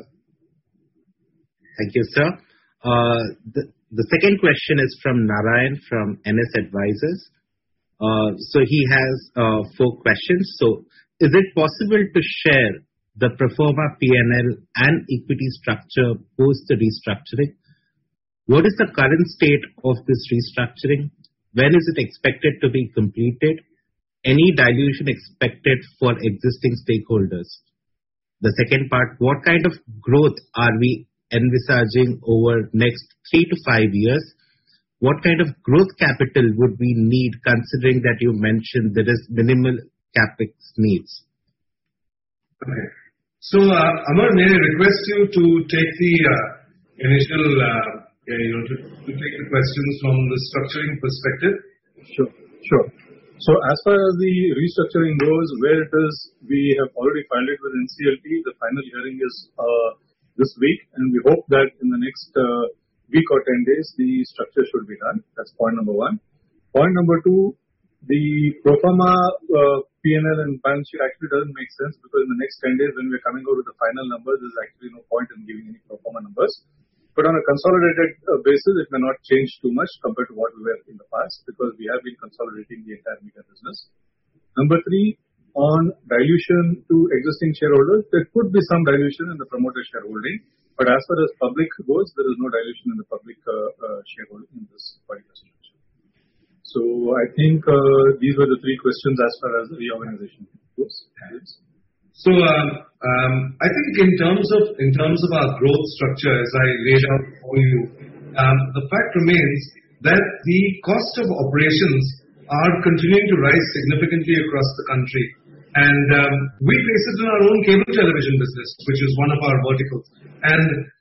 [SPEAKER 3] Thank you, sir. Uh, the, the second question is from Narayan from N S Advisors. Uh, so he has uh, four questions. So is it possible to share the pro forma P and L and equity structure post the restructuring? What is the current state of this restructuring? When is it expected to be completed? Any dilution expected for existing stakeholders? The second part, what kind of growth are we envisaging over next three to five years? What kind of growth capital would we need, considering that you mentioned there is minimal capex needs?
[SPEAKER 1] Okay. So, uh, Amar, may I request you to take the uh, initial, uh, you know, to, to take the questions from the structuring perspective?
[SPEAKER 2] Sure, sure. So as far as the restructuring goes, where it is, we have already filed it with N C L T. The final hearing is uh, this week, and we hope that in the next uh, week or ten days, the structure should be done. That's point number one. Point number two, the pro forma uh, P and L and balance sheet actually doesn't make sense, because in the next ten days, when we're coming out with the final numbers, there's actually no point in giving any pro forma numbers. But on a consolidated uh, basis, it may not change too much compared to what we were in the past, because we have been consolidating the entire media business. Number three, on dilution to existing shareholders, there could be some dilution in the promoter shareholding, but as far as public goes, there is no dilution in the public uh, uh, shareholding in this particular structure. So I think uh, these were the three questions as far as the reorganization goes.
[SPEAKER 1] So um, um, I think in terms of in terms of our growth structure, as I laid out for you, um, the fact remains that the cost of operations are continuing to rise significantly across the country, and um, we face it in our own cable television business, which is one of our verticals. And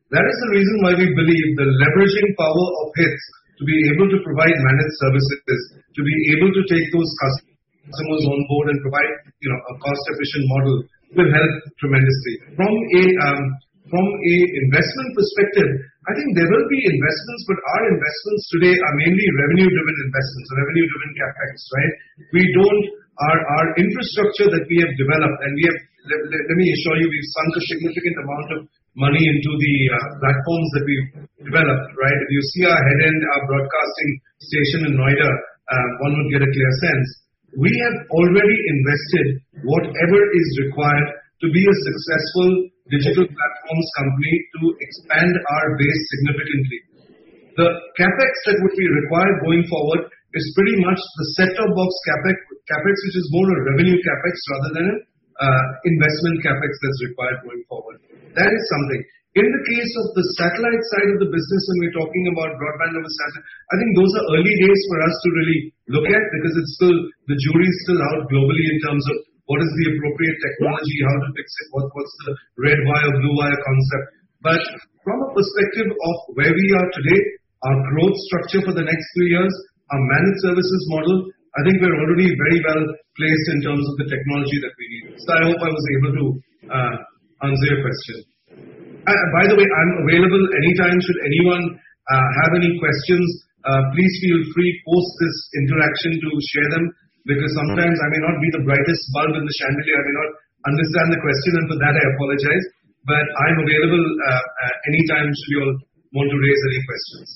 [SPEAKER 1] That is the reason why we believe the leveraging power of HITS to be able to provide managed services, to be able to take those customers on board and provide, you know, a cost-efficient model will help tremendously. From a um, from a investment perspective, I think there will be investments, but our investments today are mainly revenue-driven investments, revenue-driven capex, right? We don't our our infrastructure that we have developed, and we have. Let, let, let me assure you, we've sunk a significant amount of money into the uh, platforms that we've developed, right? If you see our head end, our broadcasting station in Noida, uh, one would get a clear sense. We have already invested whatever is required to be a successful digital platforms company to expand our base significantly. The capex that would be required going forward is pretty much the set-top box capex, capex which is more a revenue capex rather than an uh, investment capex that's required going forward. That is something. In the case of the satellite side of the business, when we're talking about broadband over satellite, I think those are early days for us to really look at, because it's still, the jury is still out globally in terms of what is the appropriate technology, how to fix it, what, what's the red wire, blue wire concept. But from a perspective of where we are today, our growth structure for the next three years, our managed services model, I think we're already very well placed in terms of the technology that we need. So I hope I was able to uh, answer your question. Uh, by the way, I'm available anytime should anyone uh, have any questions. Uh, please feel free post this interaction to share them, because sometimes I may not be the brightest bulb in the chandelier. I may not understand the question, and for that I apologize. But I'm available uh, uh, anytime should you all want to raise any questions.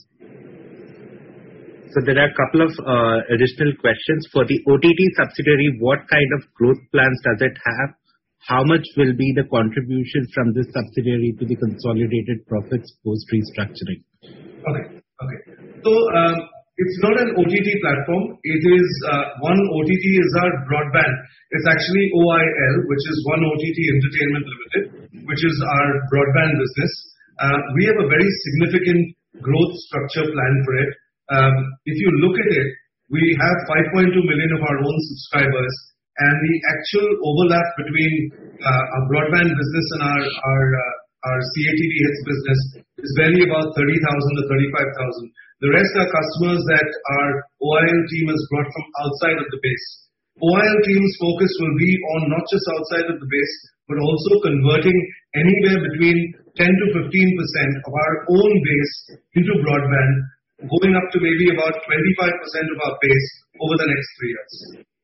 [SPEAKER 3] So there are a couple of uh, additional questions. For the O T T subsidiary, what kind of growth plans does it have? How much will be the contribution from this subsidiary to the consolidated profits post restructuring?
[SPEAKER 1] Okay, okay. So um, it's not an O T T platform. It is uh, one O T T is our broadband. It's actually O I L, which is One O T T Entertainment Limited, which is our broadband business. Uh, we have a very significant growth structure plan for it. Um, if you look at it, we have five point two million of our own subscribers, and the actual overlap between uh, our broadband business and our our, uh, our C A T V HITS business is barely about thirty thousand to thirty-five thousand. The rest are customers that our O I L team has brought from outside of the base. O I L team's focus will be on not just outside of the base, but also converting anywhere between ten to fifteen percent of our own base into broadband, going up to maybe about twenty-five percent of our base over the next three years.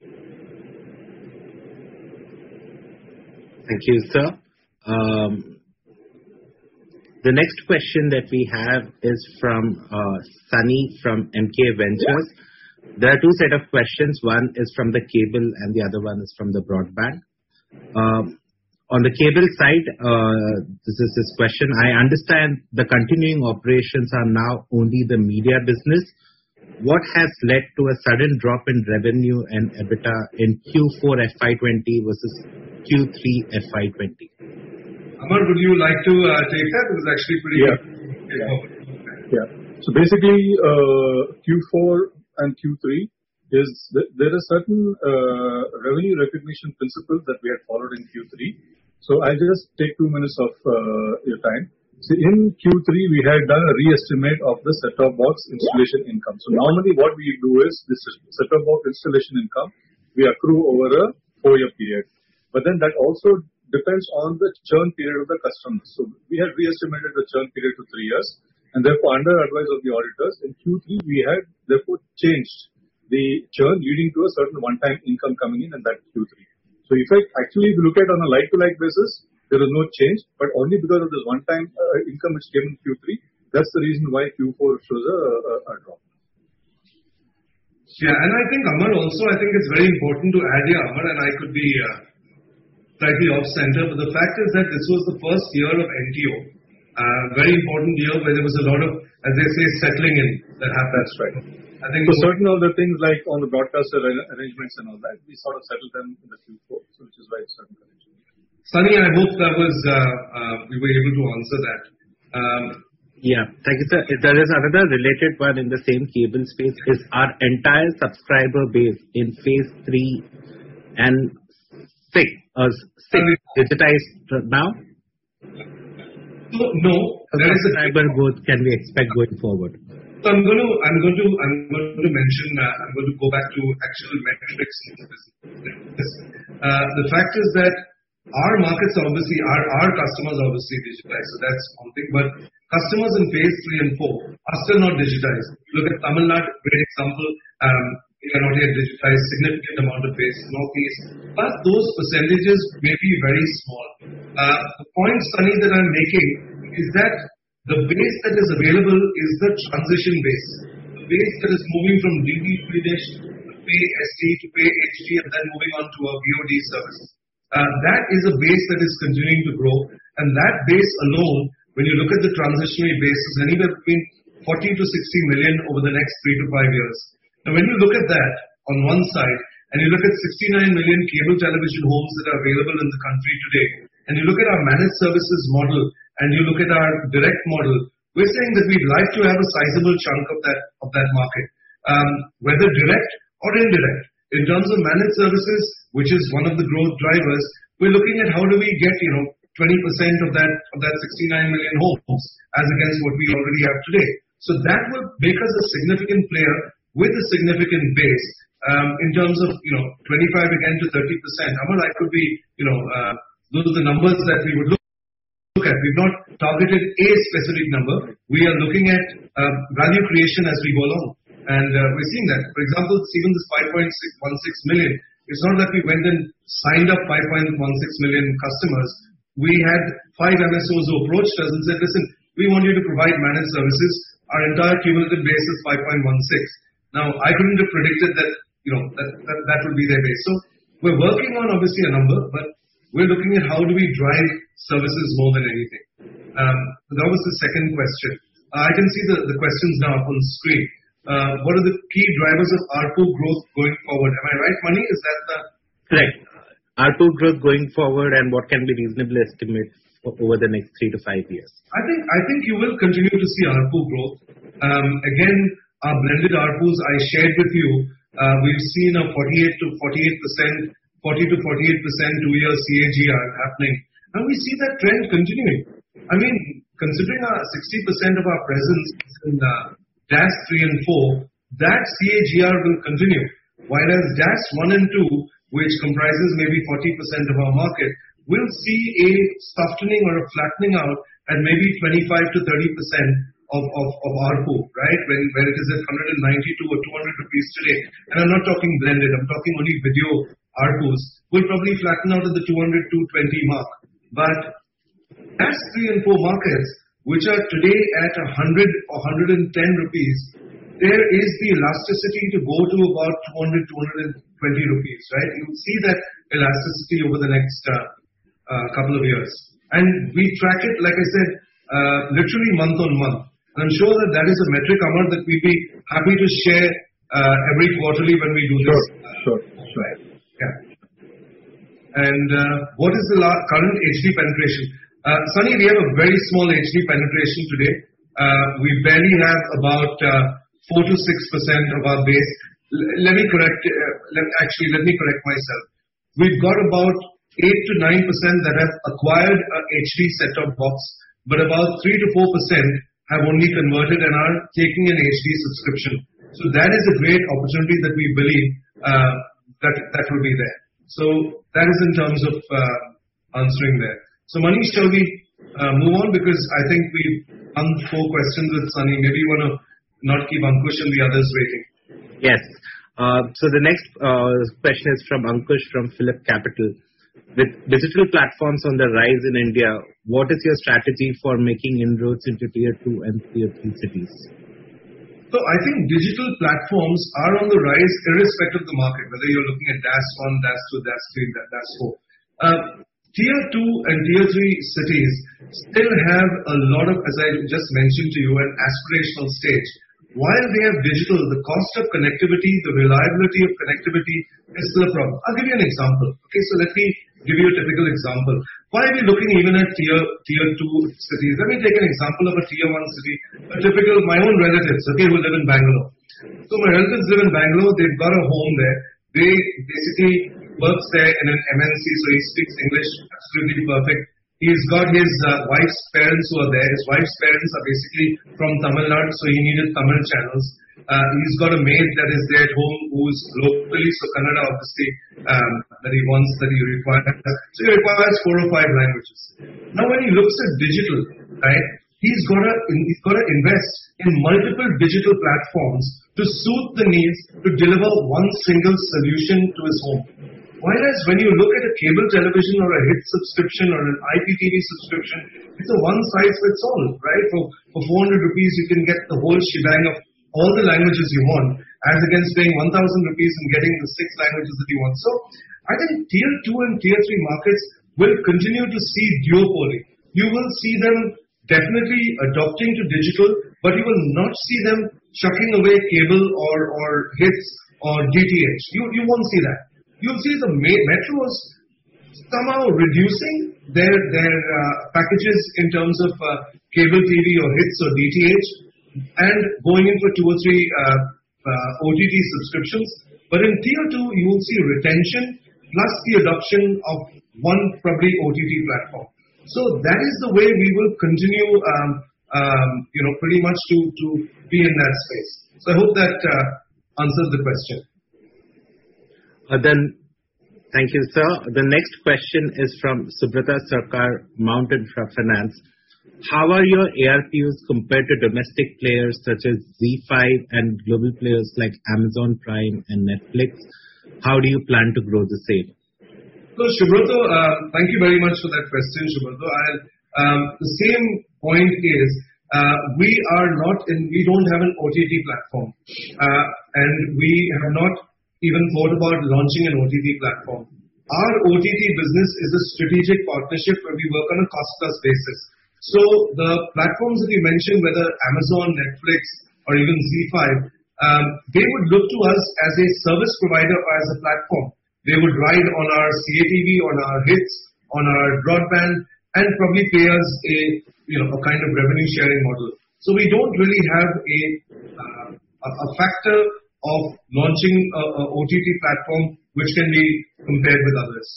[SPEAKER 3] Thank you, sir. Um, the next question that we have is from uh, Sunny from M K Ventures. There are two set of questions. One is from the cable and the other one is from the broadband. Um, on the cable side, uh, this is his question. I understand the continuing operations are now only the media business. What has led to a sudden drop in revenue and EBITDA in Q four F Y twenty versus Q three F Y twenty?
[SPEAKER 1] Amar, would you like to uh, take that? It was actually pretty
[SPEAKER 2] yeah.
[SPEAKER 1] good.
[SPEAKER 2] Yeah. yeah. So basically, uh, Q four and Q three is th- there are certain uh, revenue recognition principles that we had followed in Q three. So I'll just take two minutes of uh, your time. So in Q three, we had done a re-estimate of the set-top box installation income. So normally what we do is this set-top box installation income, we accrue over a four-year period. But then that also depends on the churn period of the customer. So we had re-estimated the churn period to three years. And therefore, under advice of the auditors, in Q three, we had therefore changed the churn, leading to a certain one-time income coming in in that Q three. So if I actually look at on a like-to-like basis, there is no change, but only because of this one-time uh, income which came in Q three, that's the reason why Q four shows a, a, a drop.
[SPEAKER 1] Yeah, and I think, Amar, also, I think it's very important to add here, Amar, and I could be uh, slightly off-center, but the fact is that this was the first year of N T O. Uh, very important year where there was a lot of, as they say, settling in that happened.
[SPEAKER 2] That's right.
[SPEAKER 1] I think
[SPEAKER 2] so certain other things like on the broadcaster arrangements and all that, we sort of settled them in the Q four, so which is why it's certain connection.
[SPEAKER 1] Sunny, I hope that was uh, uh, we were able to answer that. Um,
[SPEAKER 3] yeah, thank you, sir. There is another related one in the same cable space. Is our entire subscriber base in phase three and six, uh, six digitized now?
[SPEAKER 1] So no, there is a
[SPEAKER 3] subscriber growth can we expect going forward?
[SPEAKER 1] So I'm going to I'm going to I'm going to mention uh, I'm going to go back to actual metrics in this. Uh, the fact is that our markets obviously our our customers obviously digitized, so that's one thing. But customers in phase three and four are still not digitized. Look at Tamil Nadu, great example. Um, we are not yet digitized, significant amount of base, Northeast. But those percentages may be very small. Uh, the point, Sunny, that I'm making is that the base that is available is the transition base. The base that is moving from D D Dish to pay S D to pay H D and then moving on to a V O D service. Uh, that is a base that is continuing to grow. And that base alone, when you look at the transitionary base, is anywhere between forty to sixty million over the next three to five years. Now, when you look at that on one side, and you look at sixty-nine million cable television homes that are available in the country today, and you look at our managed services model, and you look at our direct model, we're saying that we'd like to have a sizable chunk of that of that market, um, whether direct or indirect. In terms of managed services, which is one of the growth drivers, we're looking at how do we get, you know, twenty percent of that of that sixty-nine million homes as against what we already have today. So that would make us a significant player with a significant base um, in terms of, you know, twenty-five again to thirty percent. Amar, I could be, you know, uh, those are the numbers that we would look. Look at. We've not targeted a specific number. We are looking at uh, value creation as we go along. And uh, we're seeing that. For example, even this five point one six million, it's not that we went and signed up five point one six million customers. We had five M S Os who approached us and said, listen, we want you to provide managed services. Our entire cumulative base is five point one six. Now, I couldn't have predicted that, you know, that, that, that would be their base. So we're working on obviously a number, but we're looking at how do we drive services more than anything. Um, that was the second question. Uh, I can see the, the questions now up on the screen. Uh, what are the key drivers of A R P U growth going forward? Am I right, Mani? Is that the...
[SPEAKER 3] Correct. A R P U growth going forward and what can be reasonable estimate for over the next three to five years?
[SPEAKER 1] I think I think you will continue to see A R P U growth. Um, again, our blended A R P Us I shared with you, uh, we've seen a forty-eight to forty-eight percent, forty to forty-eight percent two-year C A G R happening. And we see that trend continuing. I mean, considering our sixty percent of our presence in uh, D A S three and four, that C A G R will continue. Whereas D A S one and two, which comprises maybe forty percent of our market, will see a softening or a flattening out at maybe twenty-five to thirty percent of, of, of A R P U, right? When, when it is at one hundred ninety-two or two hundred rupees today. And I'm not talking blended, I'm talking only video A R P Us, will probably flatten out at the two hundred to two twenty mark. But D A S three and four markets, which are today at one hundred or one hundred ten rupees, there is the elasticity to go to about two hundred, two hundred twenty rupees, right? You'll see that elasticity over the next uh, uh, couple of years. And we track it, like I said, uh, literally month on month. And I'm sure that that is a metric, Amar, that we'd be happy to share uh, every quarterly when we do this.
[SPEAKER 2] Sure, sure, sure.
[SPEAKER 1] Yeah. And uh, what is the la- current H D penetration? Uh, Sunny, we have a very small H D penetration today. Uh, we barely have about uh, four to six percent of our base. L- let me correct, uh, let, actually, let me correct myself. We've got about eight to nine percent that have acquired a H D set-top box, but about three to four percent have only converted and are taking an H D subscription. So that is a great opportunity that we believe uh, that, that will be there. So that is in terms of uh, answering there. So Manish, shall we uh, move on? Because I think we've done four questions with Sunny. Maybe you want to not keep Ankush and the others waiting.
[SPEAKER 3] Yes. Uh, so the next uh, question is from Ankush from Phillip Capital. With digital platforms on the rise in India, what is your strategy for making inroads into tier two and tier three cities?
[SPEAKER 1] So I think digital platforms are on the rise irrespective of the market, whether you're looking at D A S one, D A S two, D A S three, D A S four. Uh, tier two and tier three cities still have a lot of, as I just mentioned to you, an aspirational stage. While they have digital, the cost of connectivity, the reliability of connectivity is still a problem. I'll give you an example. Okay, so let me give you a typical example. Why are we looking even at tier tier two cities? Let me take an example of a tier one city. A typical, my own relatives, okay, who live in Bangalore. So my relatives live in Bangalore. They've got a home there. They basically works there in an M N C, so he speaks English absolutely perfect. He's got his uh, wife's parents who are there. His wife's parents are basically from Tamil Nadu, so he needed Tamil channels. Uh, he's got a maid that is there at home who's locally, so Kannada obviously, um, that he wants, that he requires. So he requires four or five languages. Now when he looks at digital, right, he's got to he's got to invest in multiple digital platforms to suit the needs to deliver one single solution to his home. Whereas when you look at a cable television or a hit subscription or an I P T V subscription, it's a one size fits all, right? For for four hundred rupees, you can get the whole shebang of all the languages you want, as against paying one thousand rupees and getting the six languages that you want. So I think tier two and tier three markets will continue to see duopoly. You will see them definitely adopting to digital, but you will not see them chucking away cable or, or hits or D T H. You, you won't see that. You'll see the metros somehow reducing their, their uh, packages in terms of uh, cable T V or hits or D T H and going in for two or three uh, uh, O T T subscriptions. But in tier two, you will see retention plus the adoption of one probably O T T platform. So that is the way we will continue, um, um, you know, pretty much to, to be in that space. So I hope that uh, answers the question.
[SPEAKER 3] Uh, then, thank you, sir. The next question is from Subrata Sarkar, Mountain Finance. How are your A R P Us compared to domestic players such as Z five and global players like Amazon Prime and Netflix? How do you plan to grow the same?
[SPEAKER 1] So, Shubhrato, uh, thank you very much for that question, Shubhrato. And um, the same point is, uh, we are not in, we don't have an O T T platform, uh, and we have not even thought about launching an O T T platform. Our O T T business is a strategic partnership where we work on a cost-plus basis. So the platforms that you mentioned, whether Amazon, Netflix, or even Z five, um, they would look to us as a service provider or as a platform. They would ride on our C A T V, on our hits, on our broadband, and probably pay us a, you know, a kind of revenue sharing model. So we don't really have a, uh, a factor of launching a, a O T T platform which can be compared with others.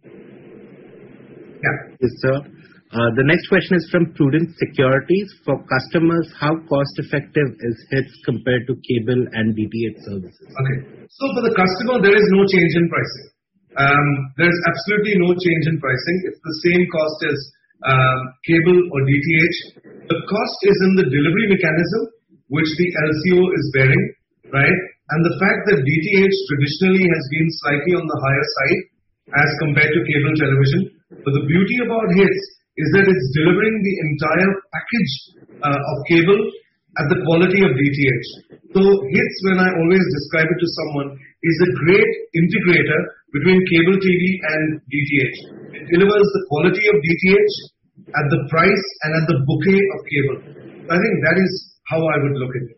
[SPEAKER 1] Yeah.
[SPEAKER 3] Yes, sir. Uh, the next question is from Prudent Securities. For customers, how cost effective is hits compared to cable and D T H services?
[SPEAKER 1] Okay. So for the customer, there is no change in pricing. Um, there is absolutely no change in pricing. It's the same cost as um, cable or D T H. The cost is in the delivery mechanism, which the L C O is bearing, right? And the fact that D T H traditionally has been slightly on the higher side as compared to cable television. But the beauty about hits is that it's delivering the entire package uh, of cable at the quality of D T H. So hits, when I always describe it to someone, is a great integrator between cable T V and D T H. It delivers the quality of D T H at the price and at the bouquet of cable. I think that is how I would look at it.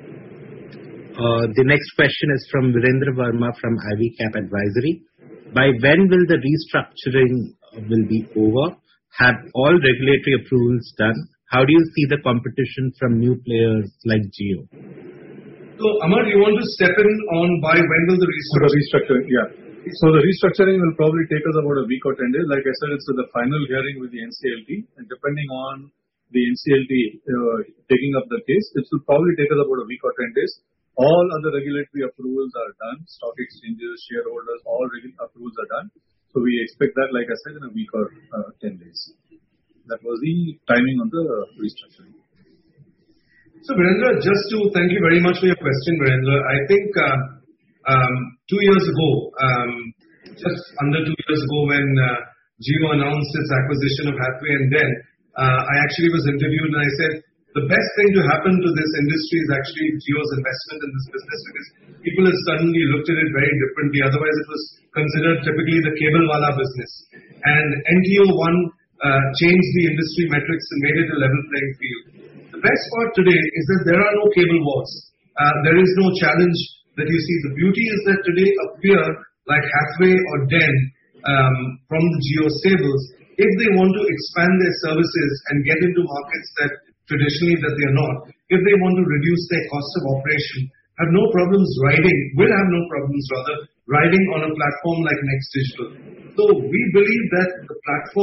[SPEAKER 3] Uh, the next question is from Virendra Verma from Ivy Cap Advisory. By when will the restructuring will be over? Have all regulatory approvals done? How do you see the competition from new players like Jio?
[SPEAKER 1] So, Amar, you want to step in on by when will the restructuring?
[SPEAKER 2] The restructuring, yeah. So the restructuring will probably take us about a week or ten days. Like I said, it's the final hearing with the N C L T, and depending on the N C L T uh, taking up the case, it will probably take us about a week or ten days. All other regulatory approvals are done. Stock exchanges, shareholders, all regulatory approvals are done. So we expect that, like I said, in a week or uh, ten days. That was the timing on the restructuring.
[SPEAKER 1] So, Virendra, just to thank you very much for your question, Virendra. I think uh, um, two years ago, um, just under two years ago, when uh, Jio announced its acquisition of Hathway, and then uh, I actually was interviewed and I said, the best thing to happen to this industry is actually Jio's investment in this business, because people have suddenly looked at it very differently. Otherwise, it was considered typically the cable wala business. And N T O one uh, changed the industry metrics and made it a level playing field. The best part today is that there are no cable wars. Uh, there is no challenge that you see. The beauty is that today a peer like Hathway or Den um, from the Jio stables, if they want to expand their services and get into markets that traditionally that they are not, if they want to reduce their cost of operation, have no problems riding, will have no problems rather, riding on a platform like Next Digital. So we believe that the platform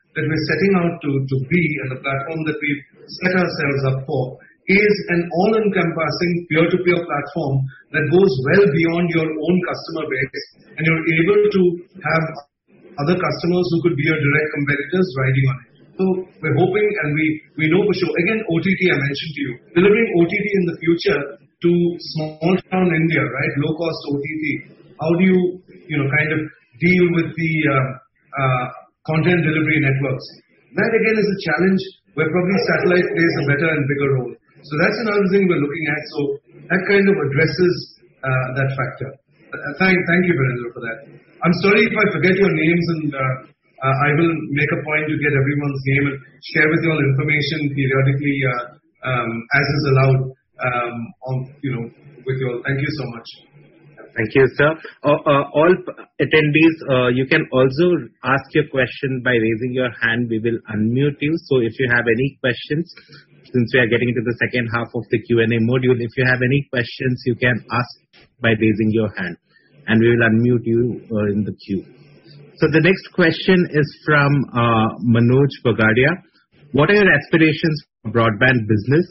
[SPEAKER 1] that we're setting out to, to be and the platform that we've set ourselves up for is an all-encompassing peer-to-peer platform that goes well beyond your own customer base, and you're able to have other customers who could be your direct competitors riding on it. So we're hoping, and we, we know for sure, again, O T T I mentioned to you, delivering O T T in the future to small town India, right, low-cost O T T. How do you, you know, kind of deal with the uh, uh, content delivery networks? That again is a challenge where probably satellite plays a better and bigger role. So that's another thing we're looking at. So that kind of addresses uh, that factor. Uh, thank, thank you, Virendra, for that. I'm sorry if I forget your names, and uh, uh, I will make a point to get everyone's name and share with you all information periodically uh, um, as is allowed. Um, on, you know, with you all. Thank you so much.
[SPEAKER 3] Thank you, sir. Uh, uh, all attendees, uh, you can also ask your question by raising your hand. We will unmute you. So if you have any questions, since we are getting into the second half of the Q and A module, if you have any questions, you can ask by raising your hand, and we will unmute you uh, in the queue. So the next question is from uh, Manoj Bagadia. What are your aspirations for broadband business?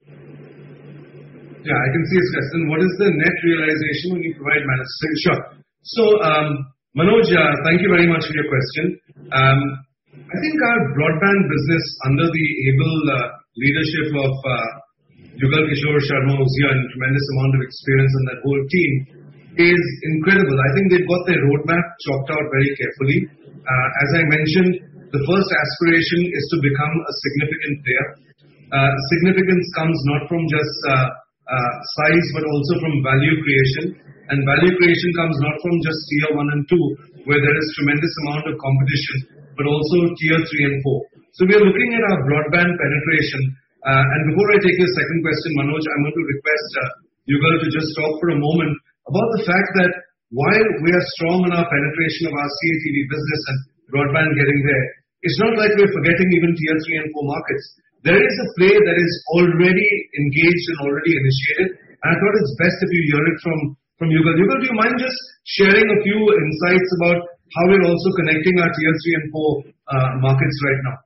[SPEAKER 1] Yeah, I can see his question. What is the net realization when you provide managed services? Sure. So, um, Manoj, uh, thank you very much for your question. Um, I think our broadband business, under the able uh, leadership of uh, Jugal Kishore Sharma, who's here, and tremendous amount of experience in that whole team, is incredible. I think they've got their roadmap chalked out very carefully. Uh, as I mentioned, the first aspiration is to become a significant player. Uh, significance comes not from just uh, Uh, size, but also from value creation. And value creation comes not from just tier one and two, where there is tremendous amount of competition, but also tier three and four. So we are looking at our broadband penetration. Uh, and before I take your second question, Manoj, I'm going to request uh, Jugal to just talk for a moment about the fact that while we are strong in our penetration of our C A T V business and broadband getting there, it's not like we're forgetting even tier three and four markets. There is a play that is already engaged and already initiated, and I thought it's best if you hear it from, from Jugal. Jugal, do you mind just sharing a few insights about how we're also connecting our tier three and four uh, markets right now?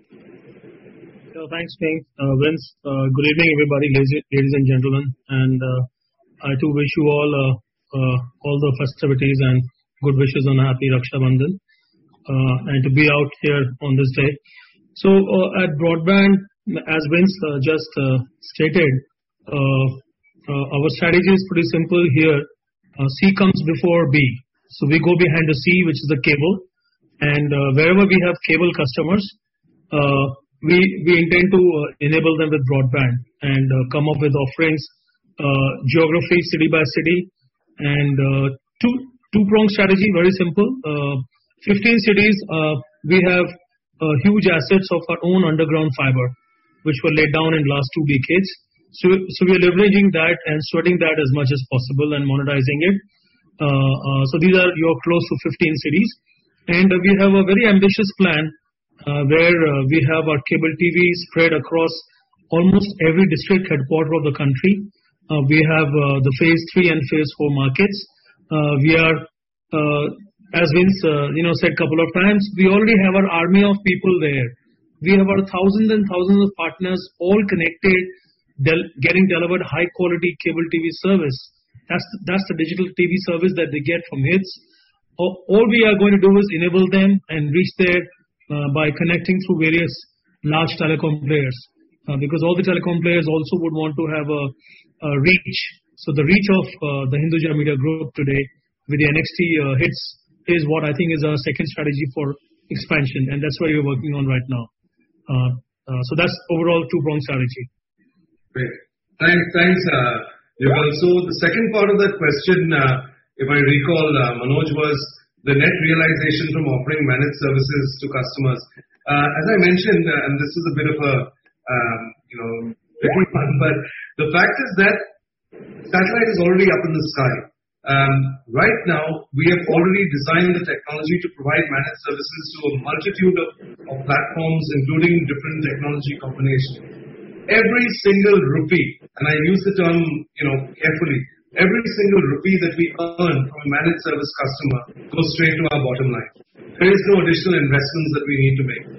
[SPEAKER 4] So thanks, Ping. Uh, Vince, uh, good evening, everybody, ladies and gentlemen, and uh, I too wish you all uh, uh, all the festivities and good wishes on a happy Raksha Bandhan, uh, and to be out here on this day. So uh, at broadband, as Vince uh, just uh, stated, uh, uh, our strategy is pretty simple here. Uh, C comes before B. So we go behind the C, which is the cable, and uh, wherever we have cable customers, uh, we we intend to uh, enable them with broadband and uh, come up with offerings, uh, geography, city by city, and uh, two two prong strategy. Very simple. Uh, fifteen cities, uh, we have Uh, huge assets of our own underground fiber, which were laid down in the last two decades. So, so we are leveraging that and sweating that as much as possible and monetizing it. Uh, uh, so these are your close to fifteen cities, and uh, we have a very ambitious plan uh, where uh, we have our cable T V spread across almost every district headquarter of the country. Uh, we have uh, the phase three and phase four markets. Uh, we are uh, As Vince, uh, you know, said a couple of times, we already have our army of people there. We have our thousands and thousands of partners all connected, del- getting delivered high quality cable T V service. That's the, that's the digital T V service that they get from H I T S. All, all we are going to do is enable them and reach there uh, by connecting through various large telecom players, uh, because all the telecom players also would want to have a, a reach. So the reach of uh, the Hinduja Media Group today with the N X T uh, H I T S is what I think is our second strategy for expansion, and that's what we're working on right now. Uh, uh, so that's overall two-pronged strategy.
[SPEAKER 1] Great. Thanks, thanks, uh, Jugal. So the second part of that question, uh, if I recall, uh, Manoj, was the net realization from offering managed services to customers. Uh, as I mentioned, uh, and this is a bit of a, um, you know, tricky one, but the fact is that satellite is already up in the sky. Um, right now, we have already designed the technology to provide managed services to a multitude of, of platforms, including different technology combinations. Every single rupee, and I use the term, you know, carefully, every single rupee that we earn from a managed service customer goes straight to our bottom line. There is no additional investments that we need to make.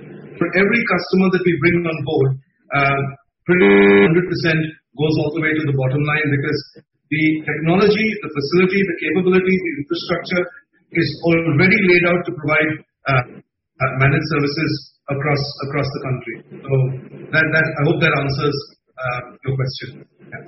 [SPEAKER 1] for every customer that we bring on board, uh, pretty one hundred percent goes all the way to the bottom line, because the technology, the facility, the capability, the infrastructure is already laid out to provide uh, uh, managed services across across the country. So that, that I hope that answers uh, your question. Yeah.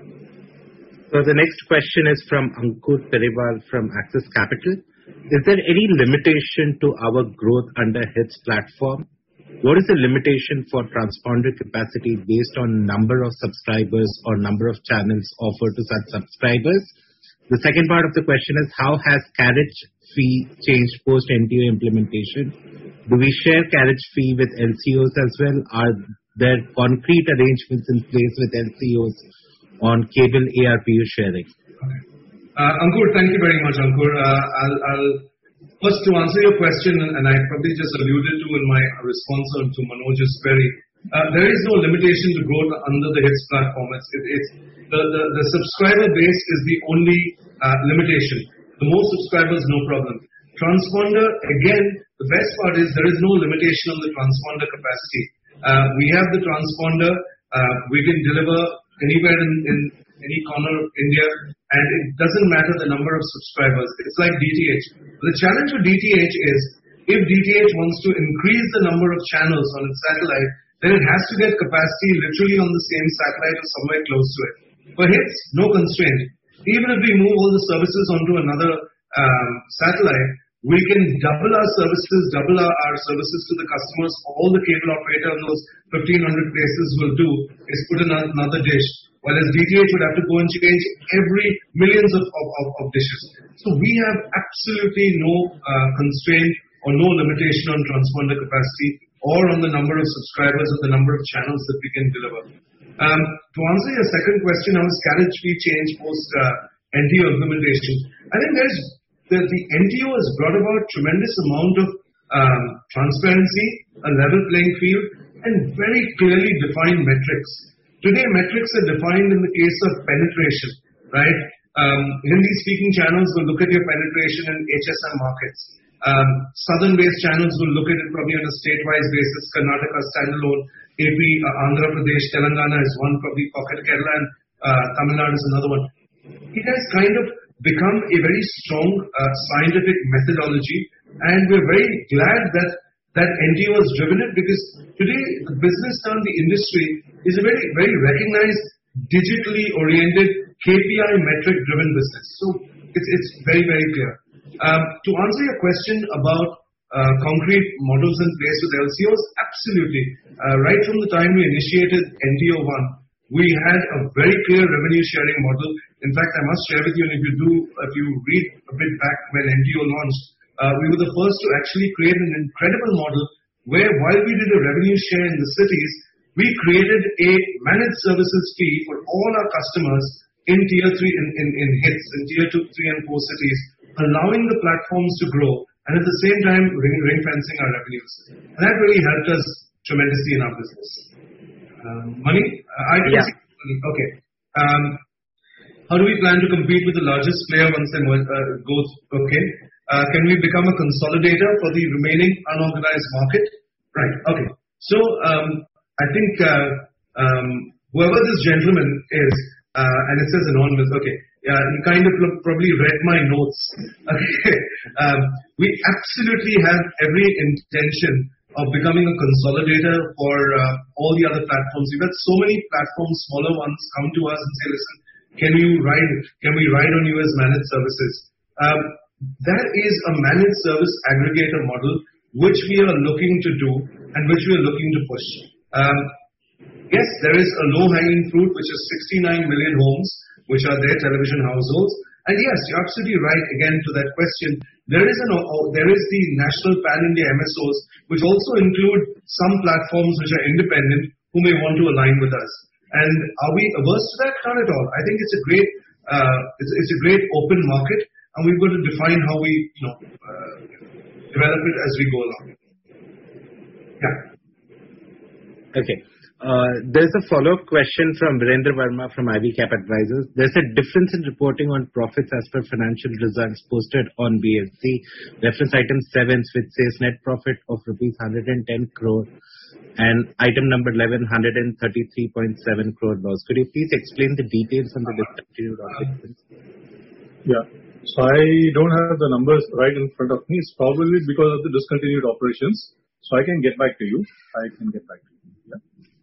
[SPEAKER 3] So the next question is from Ankur Periwal from Axis Capital. Is there any limitation to our growth under HITS platform? What is the limitation for transponder capacity based on number of subscribers or number of channels offered to such subscribers? The second part of the question is, how has carriage fee changed post N T O implementation? Do we share carriage fee with L C Os as well? Are there concrete arrangements in place with L C Os on cable A R P U sharing?
[SPEAKER 1] Okay. Uh, Ankur, thank you very much, Ankur. Uh, I'll, I'll first to answer your question, and I probably just alluded to in my response to Manoj's query. Uh, there is no limitation to growth under the HITS platform. It's, it, it's the, the, the subscriber base is the only uh, limitation. The more subscribers, no problem. Transponder, again, the best part is there is no limitation on the transponder capacity. Uh, we have the transponder. Uh, we can deliver anywhere in, in any corner of India, and it doesn't matter the number of subscribers. It's like D T H. The challenge with D T H is, if D T H wants to increase the number of channels on its satellite, then it has to get capacity literally on the same satellite or somewhere close to it. For HITS, no constraint. Even if we move all the services onto another um, satellite, we can double our services, double our, our services to the customers. All the cable operator in those fifteen hundred places will do is put in another dish, whereas D T H would have to go and change every millions of, of, of, of dishes. So we have absolutely no uh, constraint or no limitation on transponder capacity or on the number of subscribers or the number of channels that we can deliver. Um, to answer your second question, how has carriage fee change post uh, N T O implementation? I think there's the, the N T O has brought about tremendous amount of um, transparency, a level playing field, and very clearly defined metrics. Today, metrics are defined in the case of penetration, right? Um, Hindi-speaking channels will look at your penetration in H S M markets. Um, Southern-based channels will look at it probably on a state-wise basis. Karnataka standalone, A P, uh, Andhra Pradesh, Telangana is one, probably Pocket Kerala, and uh, Tamil Nadu is another one. It has kind of become a very strong uh, scientific methodology, and we're very glad that that N T O has driven it, because today the business now, the industry is a very, very recognized, digitally oriented, K P I metric driven business. So it's, it's very, very clear. Um, to answer your question about uh, concrete models in place with L C Os, absolutely. Uh, right from the time we initiated N T O one, we had a very clear revenue sharing model. In fact, I must share with you, and if you do, if you read a bit back when N T O launched, uh, we were the first to actually create an incredible model where, while we did a revenue share in the cities, we created a managed services fee for all our customers in tier three, in, in, in HITS, in tier two, three, and four cities, allowing the platforms to grow, and at the same time ring, ring fencing our revenues. And that really helped us tremendously in our business. Um, money? Uh, I
[SPEAKER 3] yeah.
[SPEAKER 1] see. Okay. Um, how do we plan to compete with the largest player once they uh, go? Okay. Uh, can we become a consolidator for the remaining unorganized market? Right. Okay. So um, I think uh, um, whoever this gentleman is, uh, and it says anonymous. Okay. Yeah, he kind of probably read my notes. Okay. Um, we absolutely have every intention of becoming a consolidator for uh, all the other platforms. We've had so many platforms, smaller ones, come to us and say, listen, can you ride, can we ride on you as managed services? Um, that is a managed service aggregator model, which we are looking to do and which we are looking to push. Um, yes, there is a low-hanging fruit, which is sixty-nine million homes, which are their television households. And yes, you're absolutely right, again, to that question. There is, an, there is the National Pan-India M S Os, which also include some platforms which are independent, who may want to align with us. And are we averse to that? Not at all. I think it's a great, uh, it's, it's a great open market, and we've got to define how we, you know, uh, develop it as we go along. Yeah.
[SPEAKER 3] Okay. Uh, there's a follow-up question from Virendra Verma from I V Cap Advisors. There's a difference in reporting on profits as per financial results posted on B S E. Reference item seven, which says net profit of rupees one hundred ten crore and item number eleven, one hundred thirty-three point seven crore loss. Could you please explain the details on the discontinued operations?
[SPEAKER 2] Yeah. So I don't have the numbers right in front of me. It's probably because of the discontinued operations. So I can get back to you. I can get back to you. Yeah.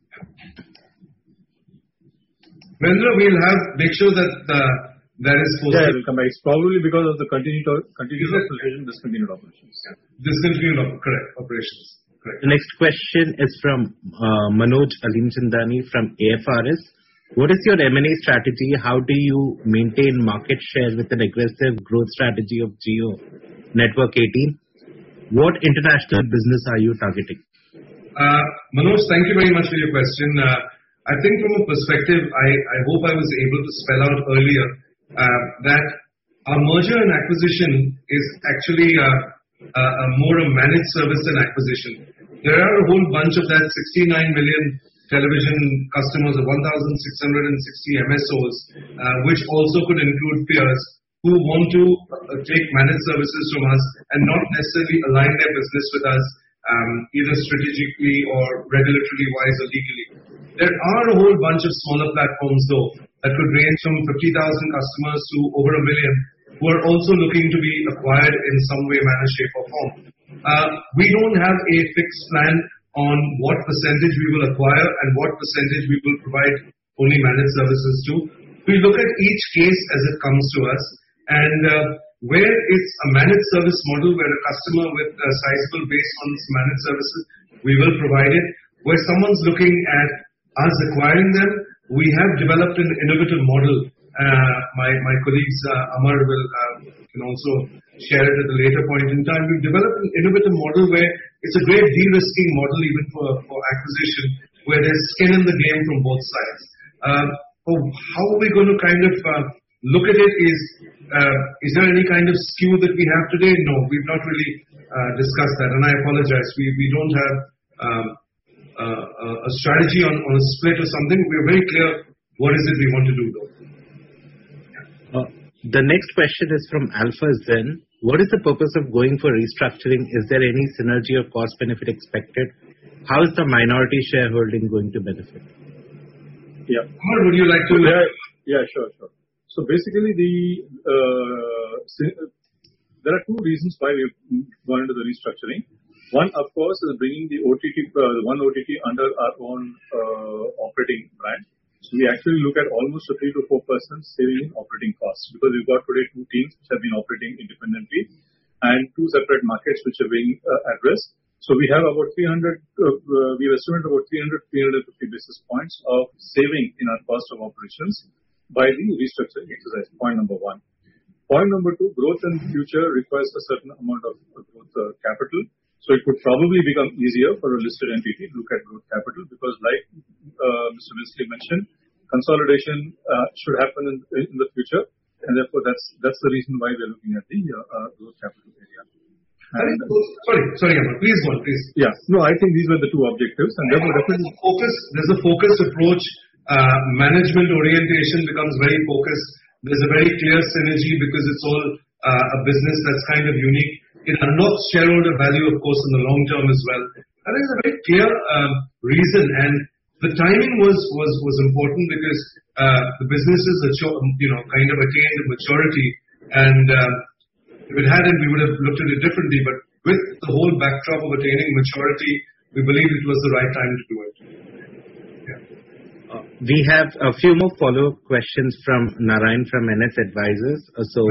[SPEAKER 1] Vendra, we'll have make sure that uh, that is posted.
[SPEAKER 2] Yeah, I will come back. It's probably because of the continued continued operation, discontinued operations.
[SPEAKER 1] Yeah. Discontinued, op- correct, operations. Correct.
[SPEAKER 3] The next question is from uh, Manoj Alimchandani from A F R S. What is your M and A strategy? How do you maintain market share with an aggressive growth strategy of Jio Network eighteen? What international business are you targeting?
[SPEAKER 1] Uh, Manoj, thank you very much for your question. Uh, I think from a perspective, I, I hope I was able to spell out earlier uh, that our merger and acquisition is actually uh, uh, a more a managed service than acquisition. There are a whole bunch of that sixty-nine million television customers, of one thousand six hundred sixty M S Os, uh, which also could include peers who want to uh, take managed services from us and not necessarily align their business with us, um, either strategically or regulatory wise or legally. There are a whole bunch of smaller platforms though that could range from fifty thousand customers to over a million who are also looking to be acquired in some way, manner, shape or form. Uh, we don't have a fixed plan on what percentage we will acquire and what percentage we will provide only managed services to. We look at each case as it comes to us, and uh, where it's a managed service model where a customer with a sizable base on managed services, we will provide it. Where someone's looking at us acquiring them, we have developed an innovative model. Uh, my, my colleagues, uh, Amar will uh, can also share it at a later point in time. We've developed an innovative model where it's a great de-risking model even for, for acquisition, where there's skin in the game from both sides. Uh, so how are we going to kind of uh, look at it is, uh, is there any kind of skew that we have today? No, we've not really uh, discussed that, and I apologize. We, we don't have um, uh, a strategy on, on a split or something. We're very clear what is it we want to do though.
[SPEAKER 3] Uh, the next question is from Alpha Zen. What is the purpose of going for restructuring? Is there any synergy or cost benefit expected? How is the minority shareholding going to benefit?
[SPEAKER 2] Yeah.
[SPEAKER 1] Amar, would you like to?
[SPEAKER 2] Yeah, yeah, sure, sure. So basically, the uh, there are two reasons why we've gone into the restructuring. One, of course, is bringing the O T T, uh, one O T T under our own uh, operating brand. So we actually look at almost a three to four percent saving in operating costs because we've got today two teams which have been operating independently and two separate markets which are being uh, addressed. So we have about three hundred, uh, uh, we've estimated about three hundred, three hundred fifty basis points of saving in our cost of operations by the restructuring exercise. Point number one. Point number two, growth in the future requires a certain amount of growth uh, capital. So it could probably become easier for a listed entity to look at growth capital because like uh, Mister Winsley mentioned, consolidation uh, should happen in, in the future, and therefore that's that's the reason why we're looking at the uh, uh, growth capital area.
[SPEAKER 1] And, sorry, sorry, Amar. Please go on, please.
[SPEAKER 2] Yeah, no, I think these were the two objectives, and therefore definitely
[SPEAKER 1] focus. There's a focused approach. Uh, management orientation becomes very focused. There's a very clear synergy because it's all uh, a business that's kind of unique. It unlocks shareholder value, of course, in the long term as well. That is a very clear um, reason, and the timing was was was important because uh, the businesses, you know, kind of attained maturity, and uh, if it hadn't, we would have looked at it differently. But with the whole backdrop of attaining maturity, we believe it was the right time to do it. Yeah.
[SPEAKER 3] Uh, we have a few more follow-up questions from Narayan from N S Advisors. Uh, so.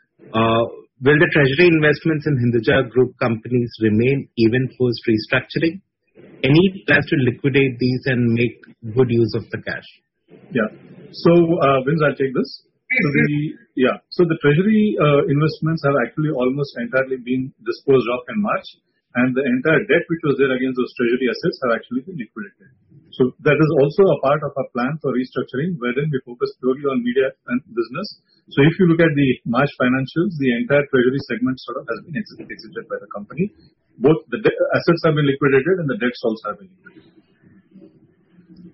[SPEAKER 3] Uh, Will the treasury investments in Hinduja Group companies remain even post restructuring? Any plans to liquidate these and make good use of the cash?
[SPEAKER 2] Yeah. So, uh, Vince, I'll take this. So the, yeah. So the treasury uh, investments have actually almost entirely been disposed of in March, and the entire debt which was there against those treasury assets have actually been liquidated. So that is also a part of our plan for restructuring, wherein we focus purely on media and business. So if you look at the March financials, the entire treasury segment sort of has been exited, exited by the company. Both the de- assets have been liquidated and the debts also have been liquidated.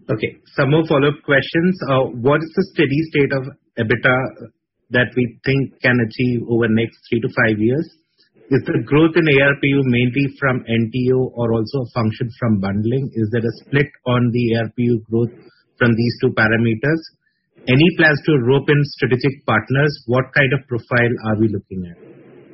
[SPEAKER 3] Okay. Some more follow-up questions. Uh, what is the steady state of EBITDA that we think can achieve over next three to five years? Is the growth in A R P U mainly from N T O or also a function from bundling? Is there a split on the A R P U growth from these two parameters? Any plans to rope in strategic partners? What kind of profile are we looking at?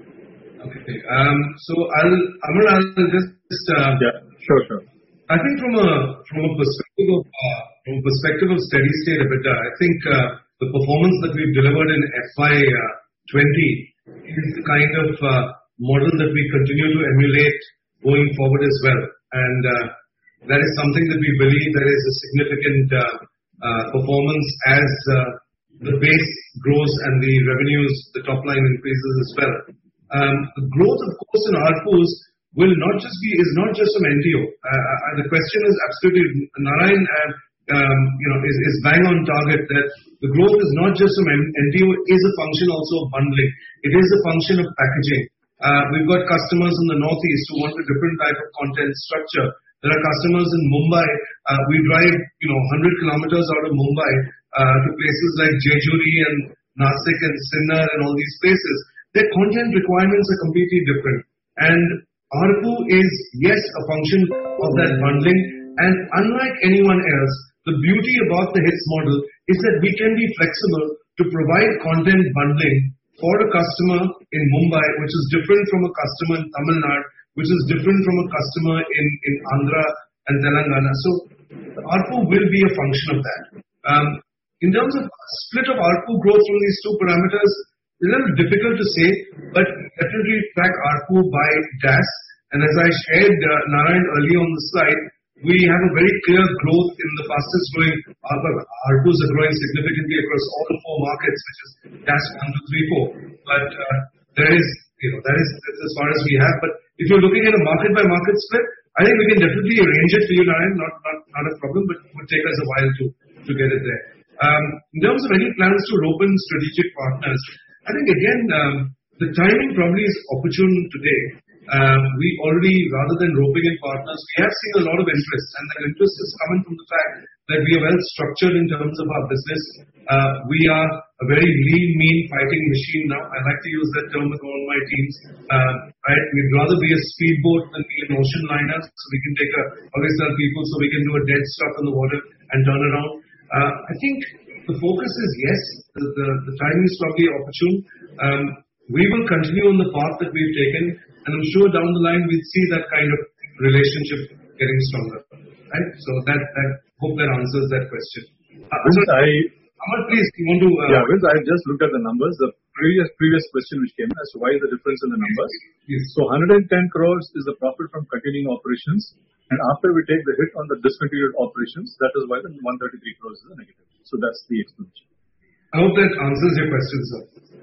[SPEAKER 1] Okay. Um, so I'll, Amar, I'll just, uh,
[SPEAKER 2] Yeah, sure, sure.
[SPEAKER 1] I think from a from a perspective of uh, from a perspective of steady state EBITDA, I think uh, the performance that we've delivered in F Y twenty is the kind of uh, model that we continue to emulate going forward as well, and uh, that is something that we believe there is a significant uh, uh, performance as uh, the base grows and the revenues, the top line increases as well. Um, the growth, of course, in A R P Us will not just be, is not just from N T O. Uh, the question is absolutely, Narayan, uh, um, you know, is, is bang on target that the growth is not just from N T O, is a function also of bundling. It is a function of packaging. Uh, we've got customers in the Northeast who want a different type of content structure. There are customers in Mumbai. Uh, we drive, you know, one hundred kilometers out of Mumbai uh, to places like Jejuri and Nasik and Sinnar and all these places. Their content requirements are completely different. And A R P U is, yes, a function of that bundling, and unlike anyone else, the beauty about the HITS model is that we can be flexible to provide content bundling for a customer in Mumbai, which is different from a customer in Tamil Nadu, which is different from a customer in, in Andhra and Telangana. So the A R P U will be a function of that. Um, in terms of split of A R P U growth from these two parameters, it's a little difficult to say, but definitely track A R P U by D A S. And as I shared, uh, Narayan, earlier on the slide, we have a very clear growth in the fastest growing. A R P Us are growing significantly across all four markets, which is D A S one, two, three, four. But uh, there is, you know, that is as far as we have. But if you're looking at a market by market split, I think we can definitely arrange it for you, Narayan. Not not not a problem, but it would take us a while to to get it there. Um, in terms of any plans to rope in strategic partners, I think again um, the timing probably is opportune today. Um, we already, rather than roping in partners, we have seen a lot of interest, and that interest is coming from the fact that we are well structured in terms of our business. Uh, we are a very lean, mean fighting machine now. I like to use that term with all my teams. Uh, right? We'd rather be a speedboat than be an ocean liner, so we can take a, always tell people, so we can do a dead stop in the water and turn around. Uh, I think the focus is yes, the, the, the timing is probably opportune. Um, we will continue on the path that we've taken, and I'm sure down the line we'll see that kind of relationship getting stronger. Right? So that, that hope that answers that question. Uh, so
[SPEAKER 2] I,
[SPEAKER 1] Amar, please, you want to? Uh,
[SPEAKER 2] yeah, Vince, I just looked at the numbers. The previous previous question which came as to why is the difference in the numbers.
[SPEAKER 1] Yes.
[SPEAKER 2] So one hundred ten crores is the profit from continuing operations, and after we take the hit on the discontinued operations, that is why the one hundred thirty-three crores is a negative. So that's the explanation.
[SPEAKER 1] I hope that answers your question, sir.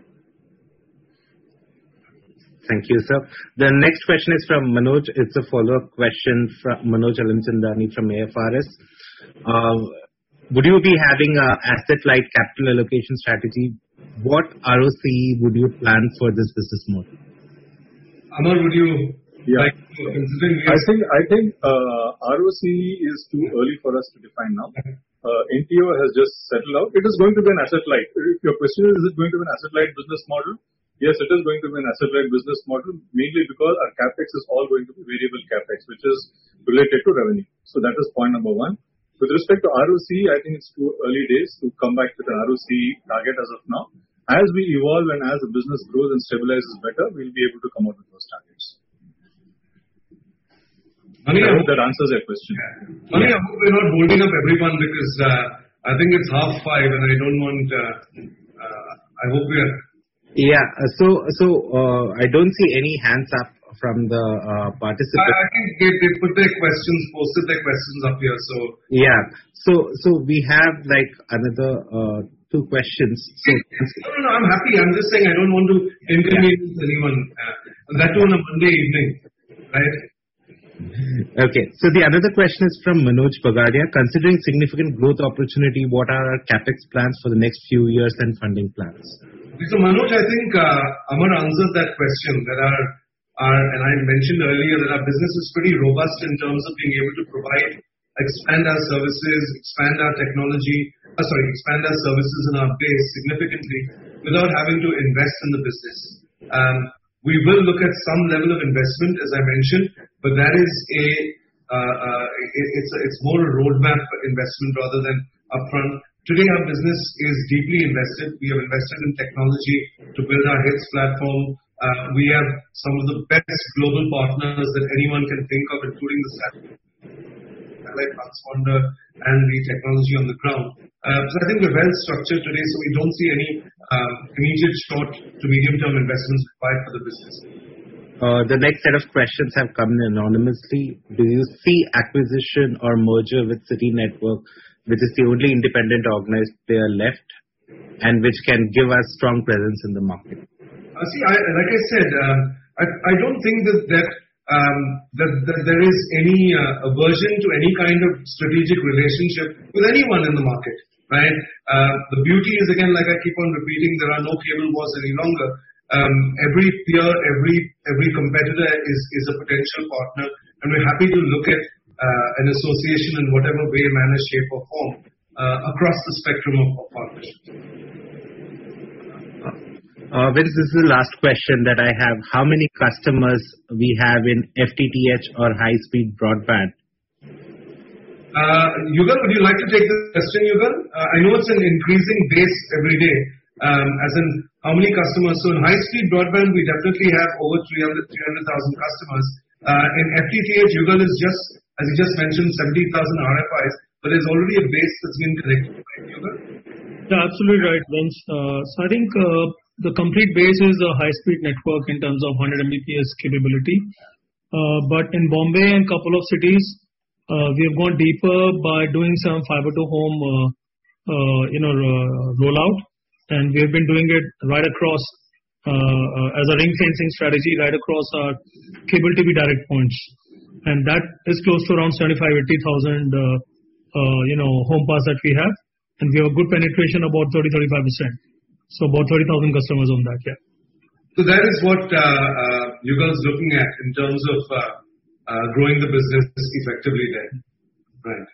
[SPEAKER 3] Thank you, sir. The next question is from Manoj. It's a follow-up question from Manoj Alimchandani from A F R S. Uh, would you be having a asset-light capital allocation strategy? What R O C E would you plan for this business model?
[SPEAKER 1] Amar, would you
[SPEAKER 2] Yeah.
[SPEAKER 1] like to, considering we
[SPEAKER 2] I think I think uh, R O C E is too early for us to define now. Uh, N T O has just settled out. It is going to be an asset-light. If your question is, is it going to be an asset-light business model? Yes, it is going to be an asset-light business model, mainly because our capex is all going to be variable capex, which is related to revenue. So that is point number one. With respect to R O C E, I think it's too early days to come back with an R O C E target as of now. As we evolve and as the business grows and stabilizes better, we'll be able to come out with those targets.
[SPEAKER 1] Mani,
[SPEAKER 2] I
[SPEAKER 1] I
[SPEAKER 2] hope that answers your question.
[SPEAKER 1] Mani, I hope we're not holding up everyone because uh, I think it's half five and I don't want, uh, uh, I hope we're...
[SPEAKER 3] Yeah, uh, so so uh, I don't see any hands up from the uh,
[SPEAKER 1] I,
[SPEAKER 3] participants.
[SPEAKER 1] I think they, they put their questions, posted their questions up here, so...
[SPEAKER 3] Yeah, so so we have like another uh, two questions. So
[SPEAKER 1] No, no, no, I'm happy. I'm just saying I don't want to inconvenience anyone. Uh, that too on a Monday evening, right?
[SPEAKER 3] Okay. So the another question is from Manoj Pagadia. Considering significant growth opportunity, what are our capex plans for the next few years and funding plans?
[SPEAKER 1] So Manoj, I think uh, Amar answered that question. There are, are, and I mentioned earlier that our business is pretty robust in terms of being able to provide expand our services, expand our technology, uh, sorry, expand our services in our base significantly without having to invest in the business. Um, we will look at some level of investment, as I mentioned, but that is a, uh, uh, it, it's, a it's more a roadmap investment rather than upfront. Today, our business is deeply invested. We have invested in technology to build our H I T S platform. Uh, we have some of the best global partners that anyone can think of, including the satellite transponder and the technology on the ground. Uh, so I think we're well structured today, so we don't see any um, immediate short to medium-term investments required for the business.
[SPEAKER 3] Uh, the next set of questions have come in anonymously. Do you see acquisition or merger with City Network, which is the only independent organized player left, and which can give us strong presence in the market?
[SPEAKER 1] Uh, see, I, like I said, um, I, I don't think that that, um, that, that there is any uh, aversion to any kind of strategic relationship with anyone in the market, right? Uh, the beauty is, again, like I keep on repeating, there are no cable wars any longer. Um, every peer, every every competitor is, is a potential partner, and we're happy to look at uh, an association in whatever way, manner, shape, or form uh, across the spectrum of, of partnerships.
[SPEAKER 3] Uh, Vince, this is the last question that I have. How many customers we have in F T T H or high-speed broadband?
[SPEAKER 1] Uh, Yugal, would you like to take this question, Yugal? Uh, I know it's an increasing base every day. Um, as in, how many customers? So in high-speed broadband, we definitely have over three hundred thousand customers. Uh, in F T T H, Yugal is just, as you just mentioned, seventy thousand R F Is, but there's already a base that's been connected, right, Yugal?
[SPEAKER 4] Yeah, absolutely right, Vince. Uh, so I think uh, the complete base is a high-speed network in terms of one hundred megabits per second capability. Uh, but in Bombay and couple of cities, uh, we have gone deeper by doing some fiber-to-home, uh, uh, you know, uh, rollout. And we have been doing it right across uh, uh, as a ring fencing strategy right across our cable T V direct points, and that is close to around seventy-five, eighty thousand uh, uh, you know home pass that we have, and we have a good penetration about thirty, thirty-five percent. So about thirty thousand customers on that. Yeah.
[SPEAKER 1] So that is what uh, uh, Yugal is looking at in terms of uh, uh, growing the business effectively there. Right.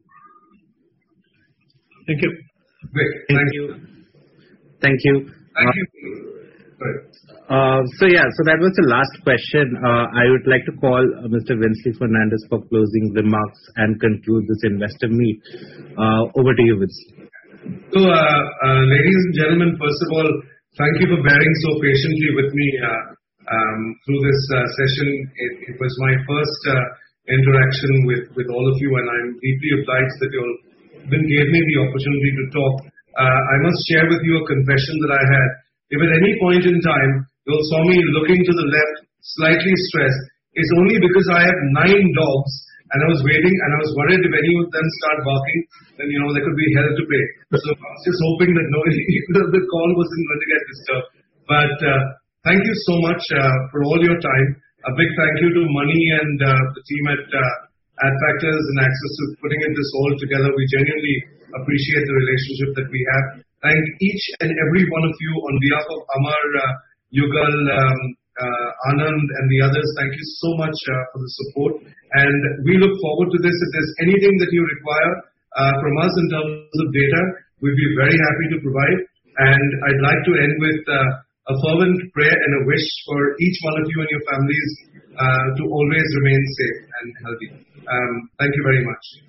[SPEAKER 4] Thank you.
[SPEAKER 1] Great.
[SPEAKER 3] Thank,
[SPEAKER 1] Thank
[SPEAKER 3] you. Thank you.
[SPEAKER 1] Thank you.
[SPEAKER 3] Uh, so yeah, so that was the last question. Uh, I would like to call uh, Mister Winsley Fernandez for closing remarks and conclude this investor meet. Uh, over to you, Winsley.
[SPEAKER 1] So, uh, uh, ladies and gentlemen, first of all, thank you for bearing so patiently with me uh, um, through this uh, session. It, it was my first uh, interaction with, with all of you, and I'm deeply obliged that you all even gave me the opportunity to talk. Uh, I must share with you a confession that I had. If at any point in time you all saw me looking to the left, slightly stressed, it's only because I have nine dogs and I was waiting and I was worried if any of them start barking, then, you know, there could be hell to pay. So I was just hoping that nobody, the call wasn't going to get disturbed. But uh, thank you so much uh, for all your time. A big thank you to Mani and uh, the team at uh, Adfactors and Axis for putting this all together. We genuinely appreciate the relationship that we have. Thank each and every one of you on behalf of Amar, uh, Yugal, um, uh, Anand, and the others. Thank you so much uh, for the support. And we look forward to this. If there's anything that you require uh, from us in terms of data, we'd be very happy to provide. And I'd like to end with uh, a fervent prayer and a wish for each one of you and your families uh, to always remain safe and healthy. Um, thank you very much.